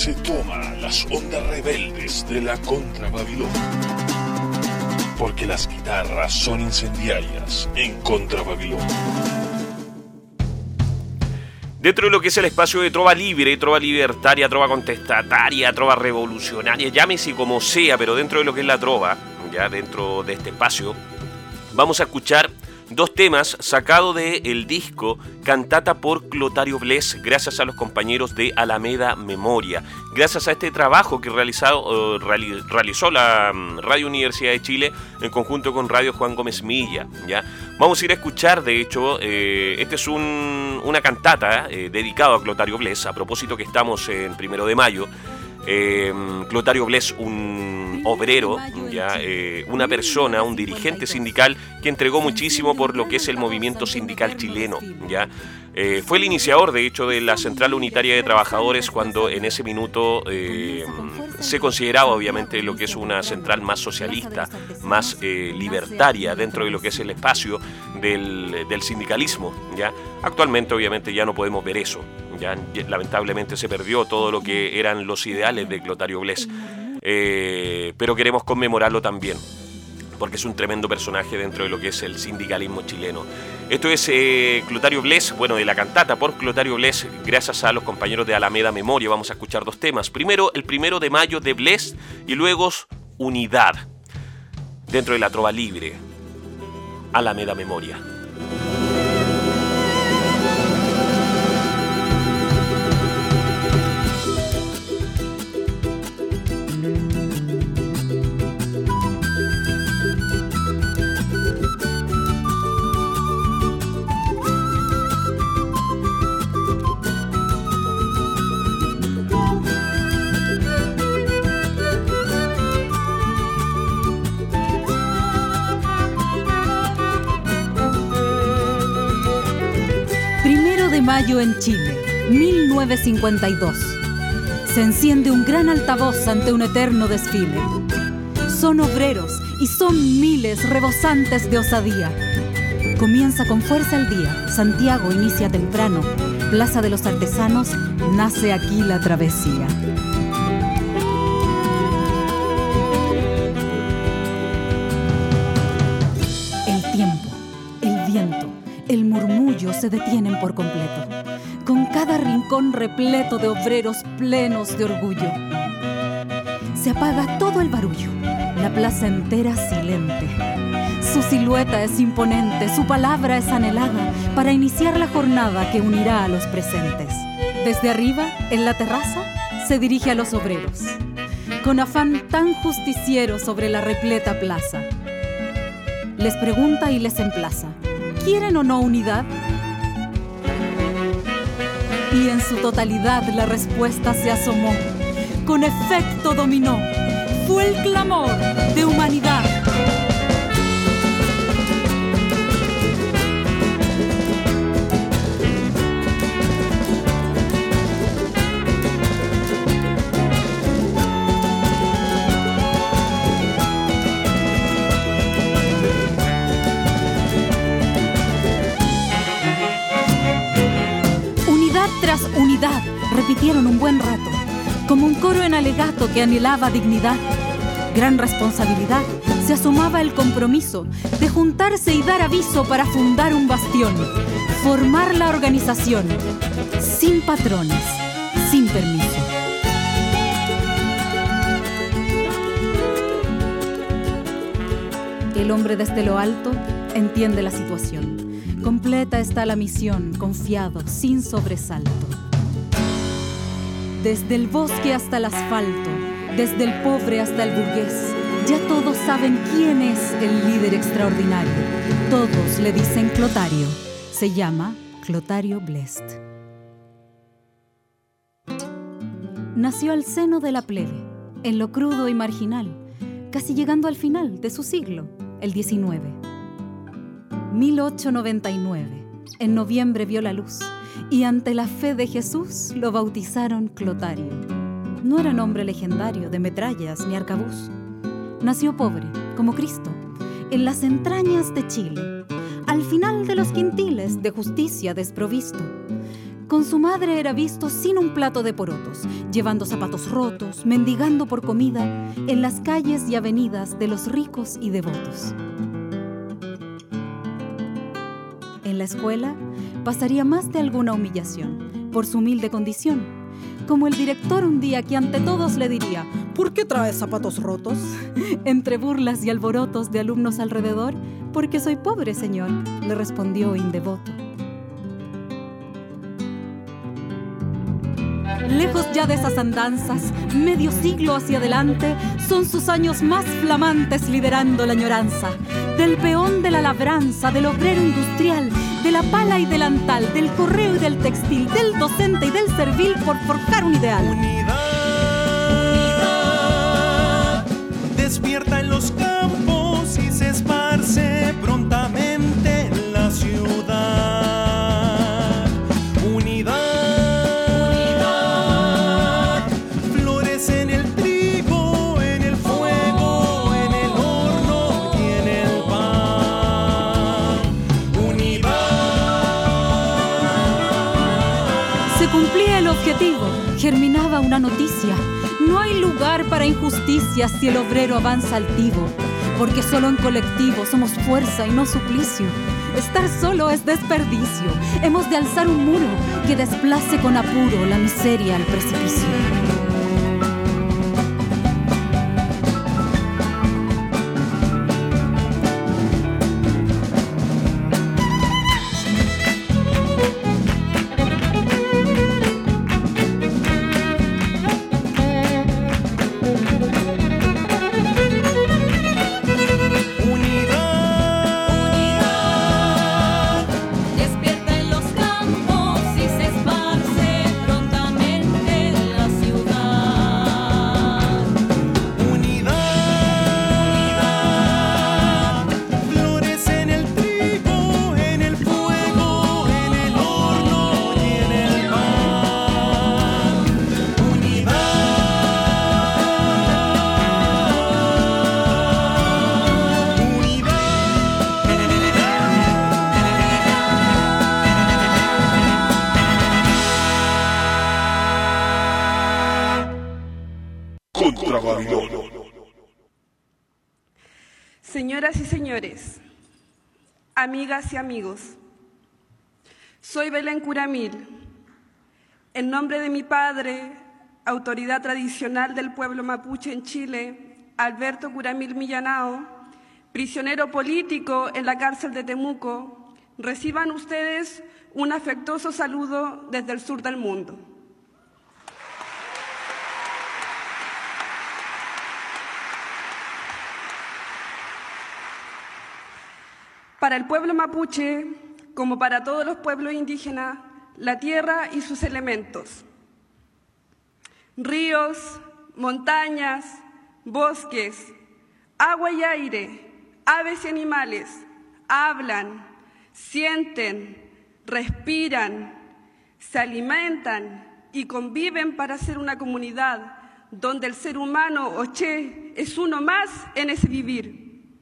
se toma las ondas rebeldes de la Contrababilonia. Porque las guitarras son incendiarias en Contrababilonia. Dentro de lo que es el espacio de trova libre, trova libertaria, trova contestataria, trova revolucionaria, llámese como sea, pero dentro de lo que es la trova, ya dentro de este espacio, vamos a escuchar dos temas sacados del disco Cantata por Clotario Blest, gracias a los compañeros de Alameda Memoria. Gracias a este trabajo que realizado, uh, reali, realizó la um, Radio Universidad de Chile en conjunto con Radio Juan Gómez Milla. ¿Ya? Vamos a ir a escuchar, de hecho, eh, este es un, una cantata eh, dedicada a Clotario Blest, a propósito que estamos en primero de mayo. Eh, Clotario Blest, un obrero, ya eh, una persona, un dirigente sindical que entregó muchísimo por lo que es el movimiento sindical chileno, ya eh, fue el iniciador, de hecho, de la Central Unitaria de Trabajadores, cuando en ese minuto eh, se consideraba obviamente lo que es una central más socialista, más eh, libertaria dentro de lo que es el espacio del, del sindicalismo, ya actualmente obviamente ya no podemos ver eso. Ya, lamentablemente se perdió todo lo que eran los ideales de Clotario Blest, eh, pero queremos conmemorarlo también, porque es un tremendo personaje dentro de lo que es el sindicalismo chileno. Esto es eh, Clotario Blest, bueno, de la cantata por Clotario Blest, gracias a los compañeros de Alameda Memoria. Vamos a escuchar dos temas. Primero, el primero de mayo de Blest, y luego Unidad, dentro de la trova libre, Alameda Memoria. Mayo en Chile, mil novecientos cincuenta y dos. Se enciende un gran altavoz ante un eterno desfile. Son obreros y son miles rebosantes de osadía. Comienza con fuerza el día, Santiago inicia temprano. Plaza de los Artesanos, nace aquí la travesía. El tiempo, el viento, el murmullo se detienen por completo, con cada rincón repleto de obreros plenos de orgullo. Se apaga todo el barullo, la plaza entera silente. Su silueta es imponente, su palabra es anhelada para iniciar la jornada que unirá a los presentes. Desde arriba, en la terraza, se dirige a los obreros, con afán tan justiciero sobre la repleta plaza. Les pregunta y les emplaza: ¿quieren o no unidad? Y en su totalidad la respuesta se asomó. Con efecto dominó. Fue el clamor de humanidad. Tras unidad, repitieron un buen rato, como un coro en alegato que anhelaba dignidad. Gran responsabilidad, se asomaba el compromiso de juntarse y dar aviso para fundar un bastión, formar la organización, sin patrones, sin permiso. El hombre desde lo alto entiende la situación. Completa está la misión, confiado, sin sobresalto. Desde el bosque hasta el asfalto, desde el pobre hasta el burgués, ya todos saben quién es el líder extraordinario. Todos le dicen Clotario. Se llama Clotario Blest. Nació al seno de la plebe, en lo crudo y marginal, casi llegando al final de su siglo, el diecinueve. mil ochocientos noventa y nueve, en noviembre vio la luz, y ante la fe de Jesús lo bautizaron Clotario. No era nombre legendario de metrallas ni arcabuz. Nació pobre, como Cristo, en las entrañas de Chile, al final de los quintiles de justicia desprovisto. Con su madre era visto sin un plato de porotos, llevando zapatos rotos, mendigando por comida en las calles y avenidas de los ricos y devotos. En la escuela pasaría más de alguna humillación por su humilde condición, como el director un día que ante todos le diría: ¿por qué traes zapatos rotos? Entre burlas y alborotos de alumnos alrededor: porque soy pobre, señor, le respondió indevoto. Lejos ya de esas andanzas, medio siglo hacia adelante, son sus años más flamantes liderando la añoranza del peón de la labranza, del obrero industrial, de la pala y delantal, del correo y del textil, del docente y del servil por forjar un ideal. Unidad despierta en los campos y se esparce prontamente en la ciudad. Unidad germinaba una noticia: no hay lugar para injusticias si el obrero avanza altivo, porque solo en colectivo somos fuerza y no suplicio. Estar solo es desperdicio. Hemos de alzar un muro que desplace con apuro la miseria al precipicio. Señoras y señores, amigas y amigos, soy Belén Curamil. En nombre de mi padre, autoridad tradicional del pueblo mapuche en Chile, Alberto Curamil Millanao, prisionero político en la cárcel de Temuco, reciban ustedes un afectuoso saludo desde el sur del mundo. Para el pueblo mapuche, como para todos los pueblos indígenas, la tierra y sus elementos, ríos, montañas, bosques, agua y aire, aves y animales, hablan, sienten, respiran, se alimentan y conviven para ser una comunidad donde el ser humano o che es uno más en ese vivir.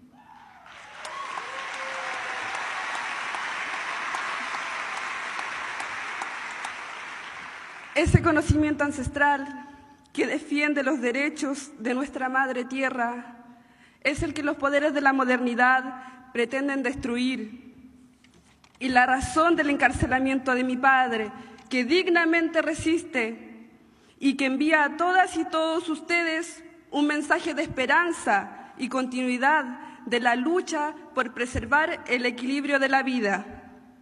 Ese conocimiento ancestral que defiende los derechos de nuestra madre tierra es el que los poderes de la modernidad pretenden destruir. Y la razón del encarcelamiento de mi padre, que dignamente resiste y que envía a todas y todos ustedes un mensaje de esperanza y continuidad de la lucha por preservar el equilibrio de la vida.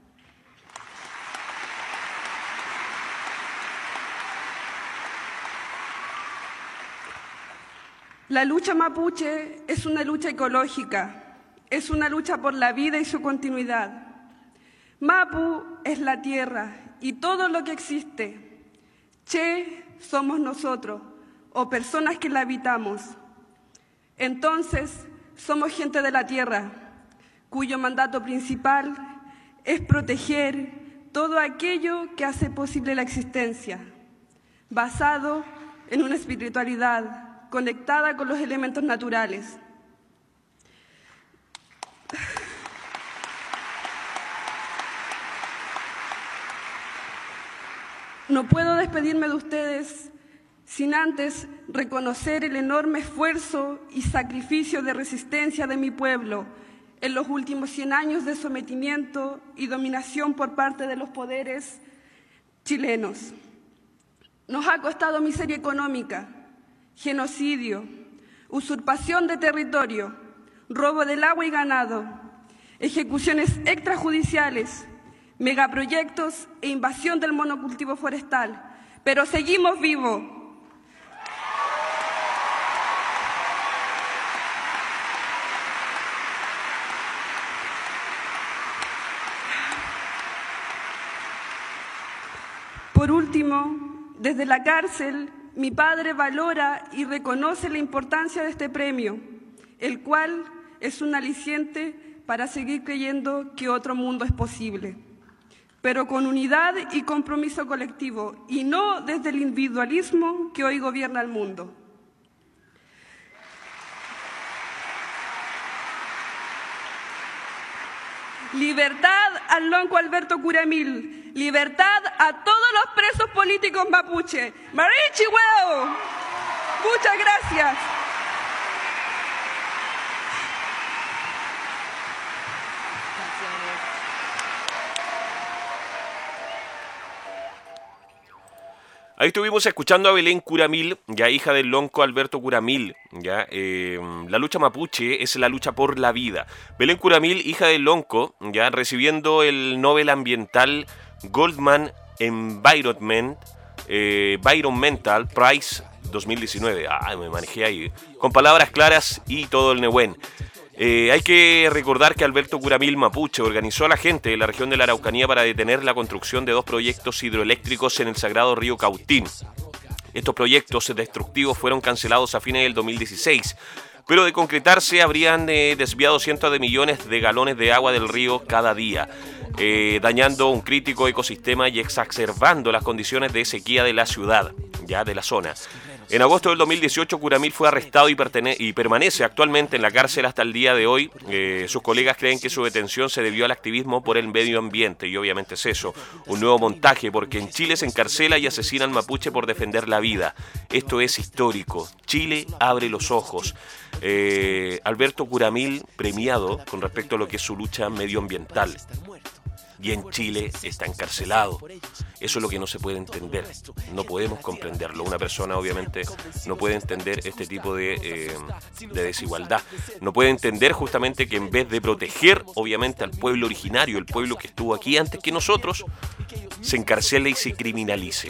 La lucha mapuche es una lucha ecológica, es una lucha por la vida y su continuidad. Mapu es la tierra y todo lo que existe. Che somos nosotros o personas que la habitamos. Entonces, somos gente de la tierra, cuyo mandato principal es proteger todo aquello que hace posible la existencia, basado en una espiritualidad conectada con los elementos naturales. no puedo despedirme de ustedes sin antes reconocer el enorme esfuerzo y sacrificio de resistencia de mi pueblo en los últimos cien años de sometimiento y dominación por parte de los poderes chilenos. Nos ha costado miseria económica, genocidio, usurpación de territorio, robo del agua y ganado, ejecuciones extrajudiciales, megaproyectos e invasión del monocultivo forestal. Pero seguimos vivos. Por último, desde la cárcel, mi padre valora y reconoce la importancia de este premio, el cual es un aliciente para seguir creyendo que otro mundo es posible, pero con unidad y compromiso colectivo, y no desde el individualismo que hoy gobierna el mundo. Libertad al lonco Alberto Curamil. Libertad a todos los presos políticos mapuche. Marichi huevo. Muchas gracias. Ahí estuvimos escuchando a Belén Curamil, ya hija del lonco Alberto Curamil. Ya, eh, la lucha mapuche es la lucha por la vida. Belén Curamil, hija del lonco, ya recibiendo el Nobel Ambiental Goldman Environment, eh, Environmental Prize dos mil diecinueve. Ah, me manejé ahí. Con palabras claras y todo el Nehuen. Eh, hay que recordar que Alberto Curamil Mapuche organizó a la gente de la región de la Araucanía para detener la construcción de dos proyectos hidroeléctricos en el sagrado río Cautín. Estos proyectos destructivos fueron cancelados a fines del dos mil dieciséis, pero de concretarse habrían eh, desviado cientos de millones de galones de agua del río cada día, eh, dañando un crítico ecosistema y exacerbando las condiciones de sequía de la ciudad, ya de la zona. En agosto del dos mil dieciocho, Curamil fue arrestado y, y permanece actualmente en la cárcel hasta el día de hoy. Eh, sus colegas creen que su detención se debió al activismo por el medio ambiente, y obviamente es eso, un nuevo montaje, porque en Chile se encarcela y asesina al mapuche por defender la vida. Esto es histórico. Chile abre los ojos. Eh, Alberto Curamil premiado con respecto a lo que es su lucha medioambiental. Y en Chile está encarcelado. Eso es lo que no se puede entender. No podemos comprenderlo. Una persona obviamente no puede entender este tipo de, eh, de desigualdad. No puede entender justamente que en vez de proteger obviamente al pueblo originario, el pueblo que estuvo aquí antes que nosotros, se encarcele y se criminalice.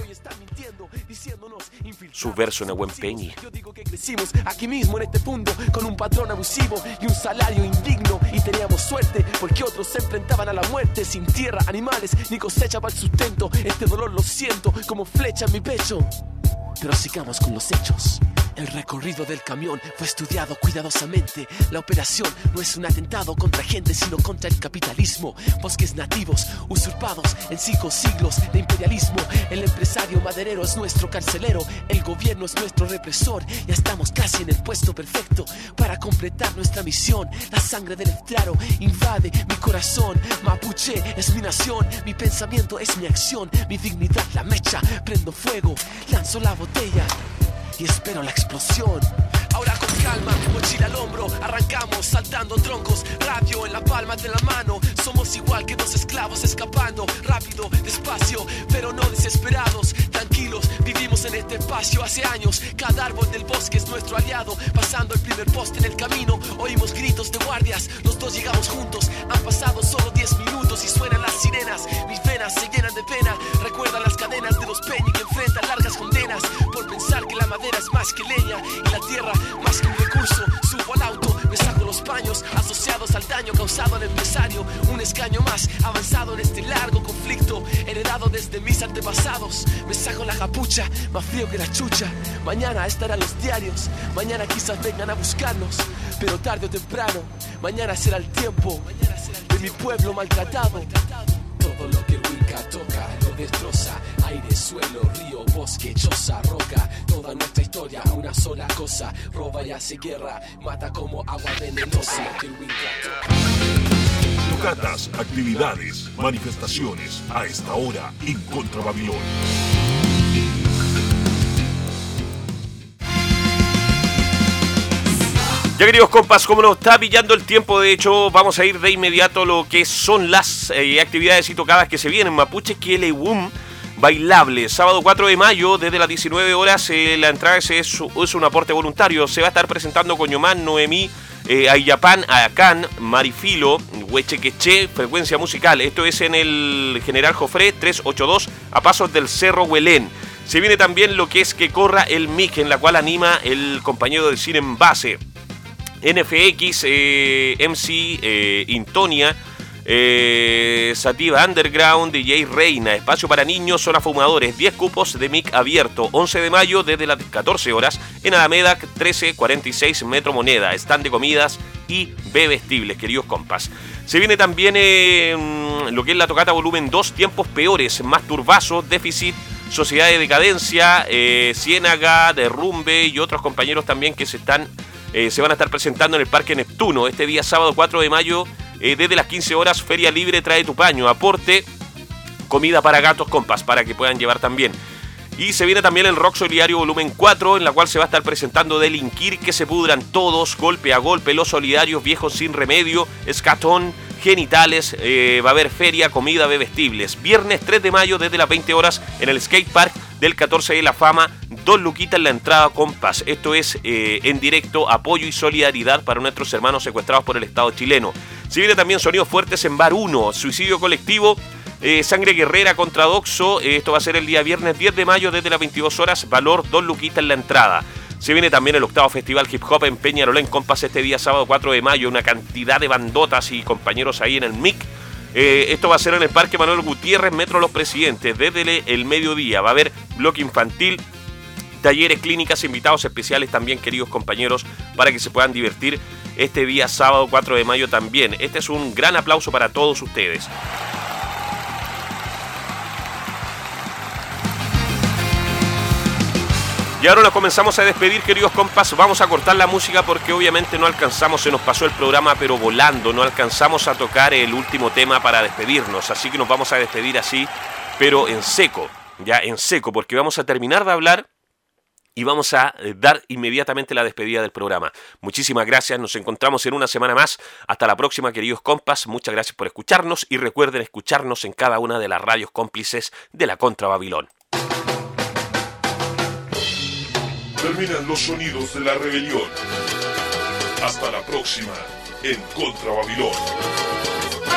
Su verso en buen peñi. Yo digo que crecimos aquí mismo en este mundo con un patrón abusivo y un salario indigno, y teníamos suerte porque otros se enfrentaban a la muerte sin tierra, animales ni cosecha para el sustento. Este dolor lo siento como flecha en mi pecho, pero sigamos con los hechos. El recorrido del camión fue estudiado cuidadosamente. La operación no es un atentado contra gente, sino contra el capitalismo. Bosques nativos usurpados en cinco siglos de imperialismo. El empresario maderero es nuestro carcelero. El gobierno es nuestro represor. Ya estamos casi en el puesto perfecto para completar nuestra misión. La sangre del Eftraro invade mi corazón. Mapuche es mi nación. Mi pensamiento es mi acción. Mi dignidad la mecha. Prendo fuego, lanzo la botella y espero la explosión. Ahora con calma, mochila al hombro, arrancamos saltando troncos, radio en la palma de la mano. Somos igual que dos esclavos escapando, rápido, despacio, pero no desesperados. Tranquilos, vivimos en este espacio hace años. Cada árbol del bosque es nuestro aliado. Pasando el primer poste en el camino, oímos gritos de guardias. Los dos llegamos juntos, han pasado solo diez minutos y suenan las sirenas. Mis venas se llenan de pena. Recuerda las cadenas de los peñi que enfrentan largas condenas por pensar que la madera es más que leña y la tierra más que un recurso. Subo al auto, me saco los paños asociados al daño causado al empresario. Un escaño más avanzado en este largo conflicto heredado desde mis antepasados. Me saco la capucha, más frío que la chucha. Mañana estarán los diarios, mañana quizás vengan a buscarnos, pero tarde o temprano, mañana será el tiempo de mi pueblo maltratado. Todo lo que el Wicca toca lo destroza. Aire, suelo, río, bosque, choza, roca. Toda nuestra historia, una sola cosa. Roba y hace guerra, mata como agua venenosa. Que el Wicca toca. Tocatas, actividades, manifestaciones a esta hora en Contra Babilón. Ya, queridos compas, como nos está pillando el tiempo, de hecho, vamos a ir de inmediato a lo que son las eh, actividades y tocadas que se vienen. Mapuche Quelewum bailable, sábado cuatro de mayo, desde las diecinueve horas, eh, la entrada es, es un aporte voluntario. Se va a estar presentando Coñomán, Noemí, eh, Ayapán, Acán, Marifilo, Huechequeché, Frecuencia Musical. Esto es en el General Jofré trescientos ochenta y dos, a pasos del Cerro Huelén. Se viene también lo que es Que Corra el M I C, en la cual anima el compañero de cine en base. N F X, eh, M C, eh, Intonia, eh, Sativa Underground, D J Reina, espacio para niños, zona fumadores, diez cupos de M I C abierto, once de mayo desde las catorce horas en Alameda trece cuarenta y seis Metro Moneda, stand de comidas y bebestibles, queridos compas. Se viene también eh, lo que es la tocata volumen dos, tiempos peores, Masturbazo, Déficit, Sociedad de Decadencia, eh, Ciénaga, Derrumbe y otros compañeros también que se están Eh, se van a estar presentando en el Parque Neptuno este día sábado cuatro de mayo, eh, desde las quince horas. Feria libre, trae tu paño, aporte, comida para gatos, compas, para que puedan llevar también. Y se viene también el Rock Solidario volumen cuatro, en la cual se va a estar presentando Delinquir, que se pudran todos, golpe a golpe, Los Solidarios, Viejos sin Remedio, Escatón, Genitales, eh, va a haber feria, comida, bebestibles. Viernes tres de mayo desde las veinte horas en el Skate Park del catorce de la Fama, dos luquitas en la entrada, compas. Esto es eh, en directo, apoyo y solidaridad para nuestros hermanos secuestrados por el Estado chileno. Se viene también Sonidos Fuertes en Bar uno, Suicidio Colectivo, eh, Sangre Guerrera contra Doxo. Eh, esto va a ser el día viernes diez de mayo desde las veintidós horas, valor dos luquitas en la entrada. Se viene también el octavo Festival Hip Hop en Peñarolén, compas, este día sábado cuatro de mayo, una cantidad de bandotas y compañeros ahí en el M I C. Eh, esto va a ser en el Parque Manuel Gutiérrez, Metro Los Presidentes, desde el, el mediodía. Va a haber bloque infantil, talleres, clínicas, invitados especiales también, queridos compañeros, para que se puedan divertir este día sábado cuatro de mayo también. Este es un gran aplauso para todos ustedes. Y ahora nos comenzamos a despedir, queridos compas. Vamos a cortar la música porque obviamente no alcanzamos, se nos pasó el programa pero volando, no alcanzamos a tocar el último tema para despedirnos, así que nos vamos a despedir así, pero en seco, ya en seco, porque vamos a terminar de hablar y vamos a dar inmediatamente la despedida del programa. Muchísimas gracias, nos encontramos en una semana más. Hasta la próxima, queridos compas, muchas gracias por escucharnos y recuerden escucharnos en cada una de las radios cómplices de la Contra Babilón. Terminan los sonidos de la rebelión. Hasta la próxima en Contra Babilón.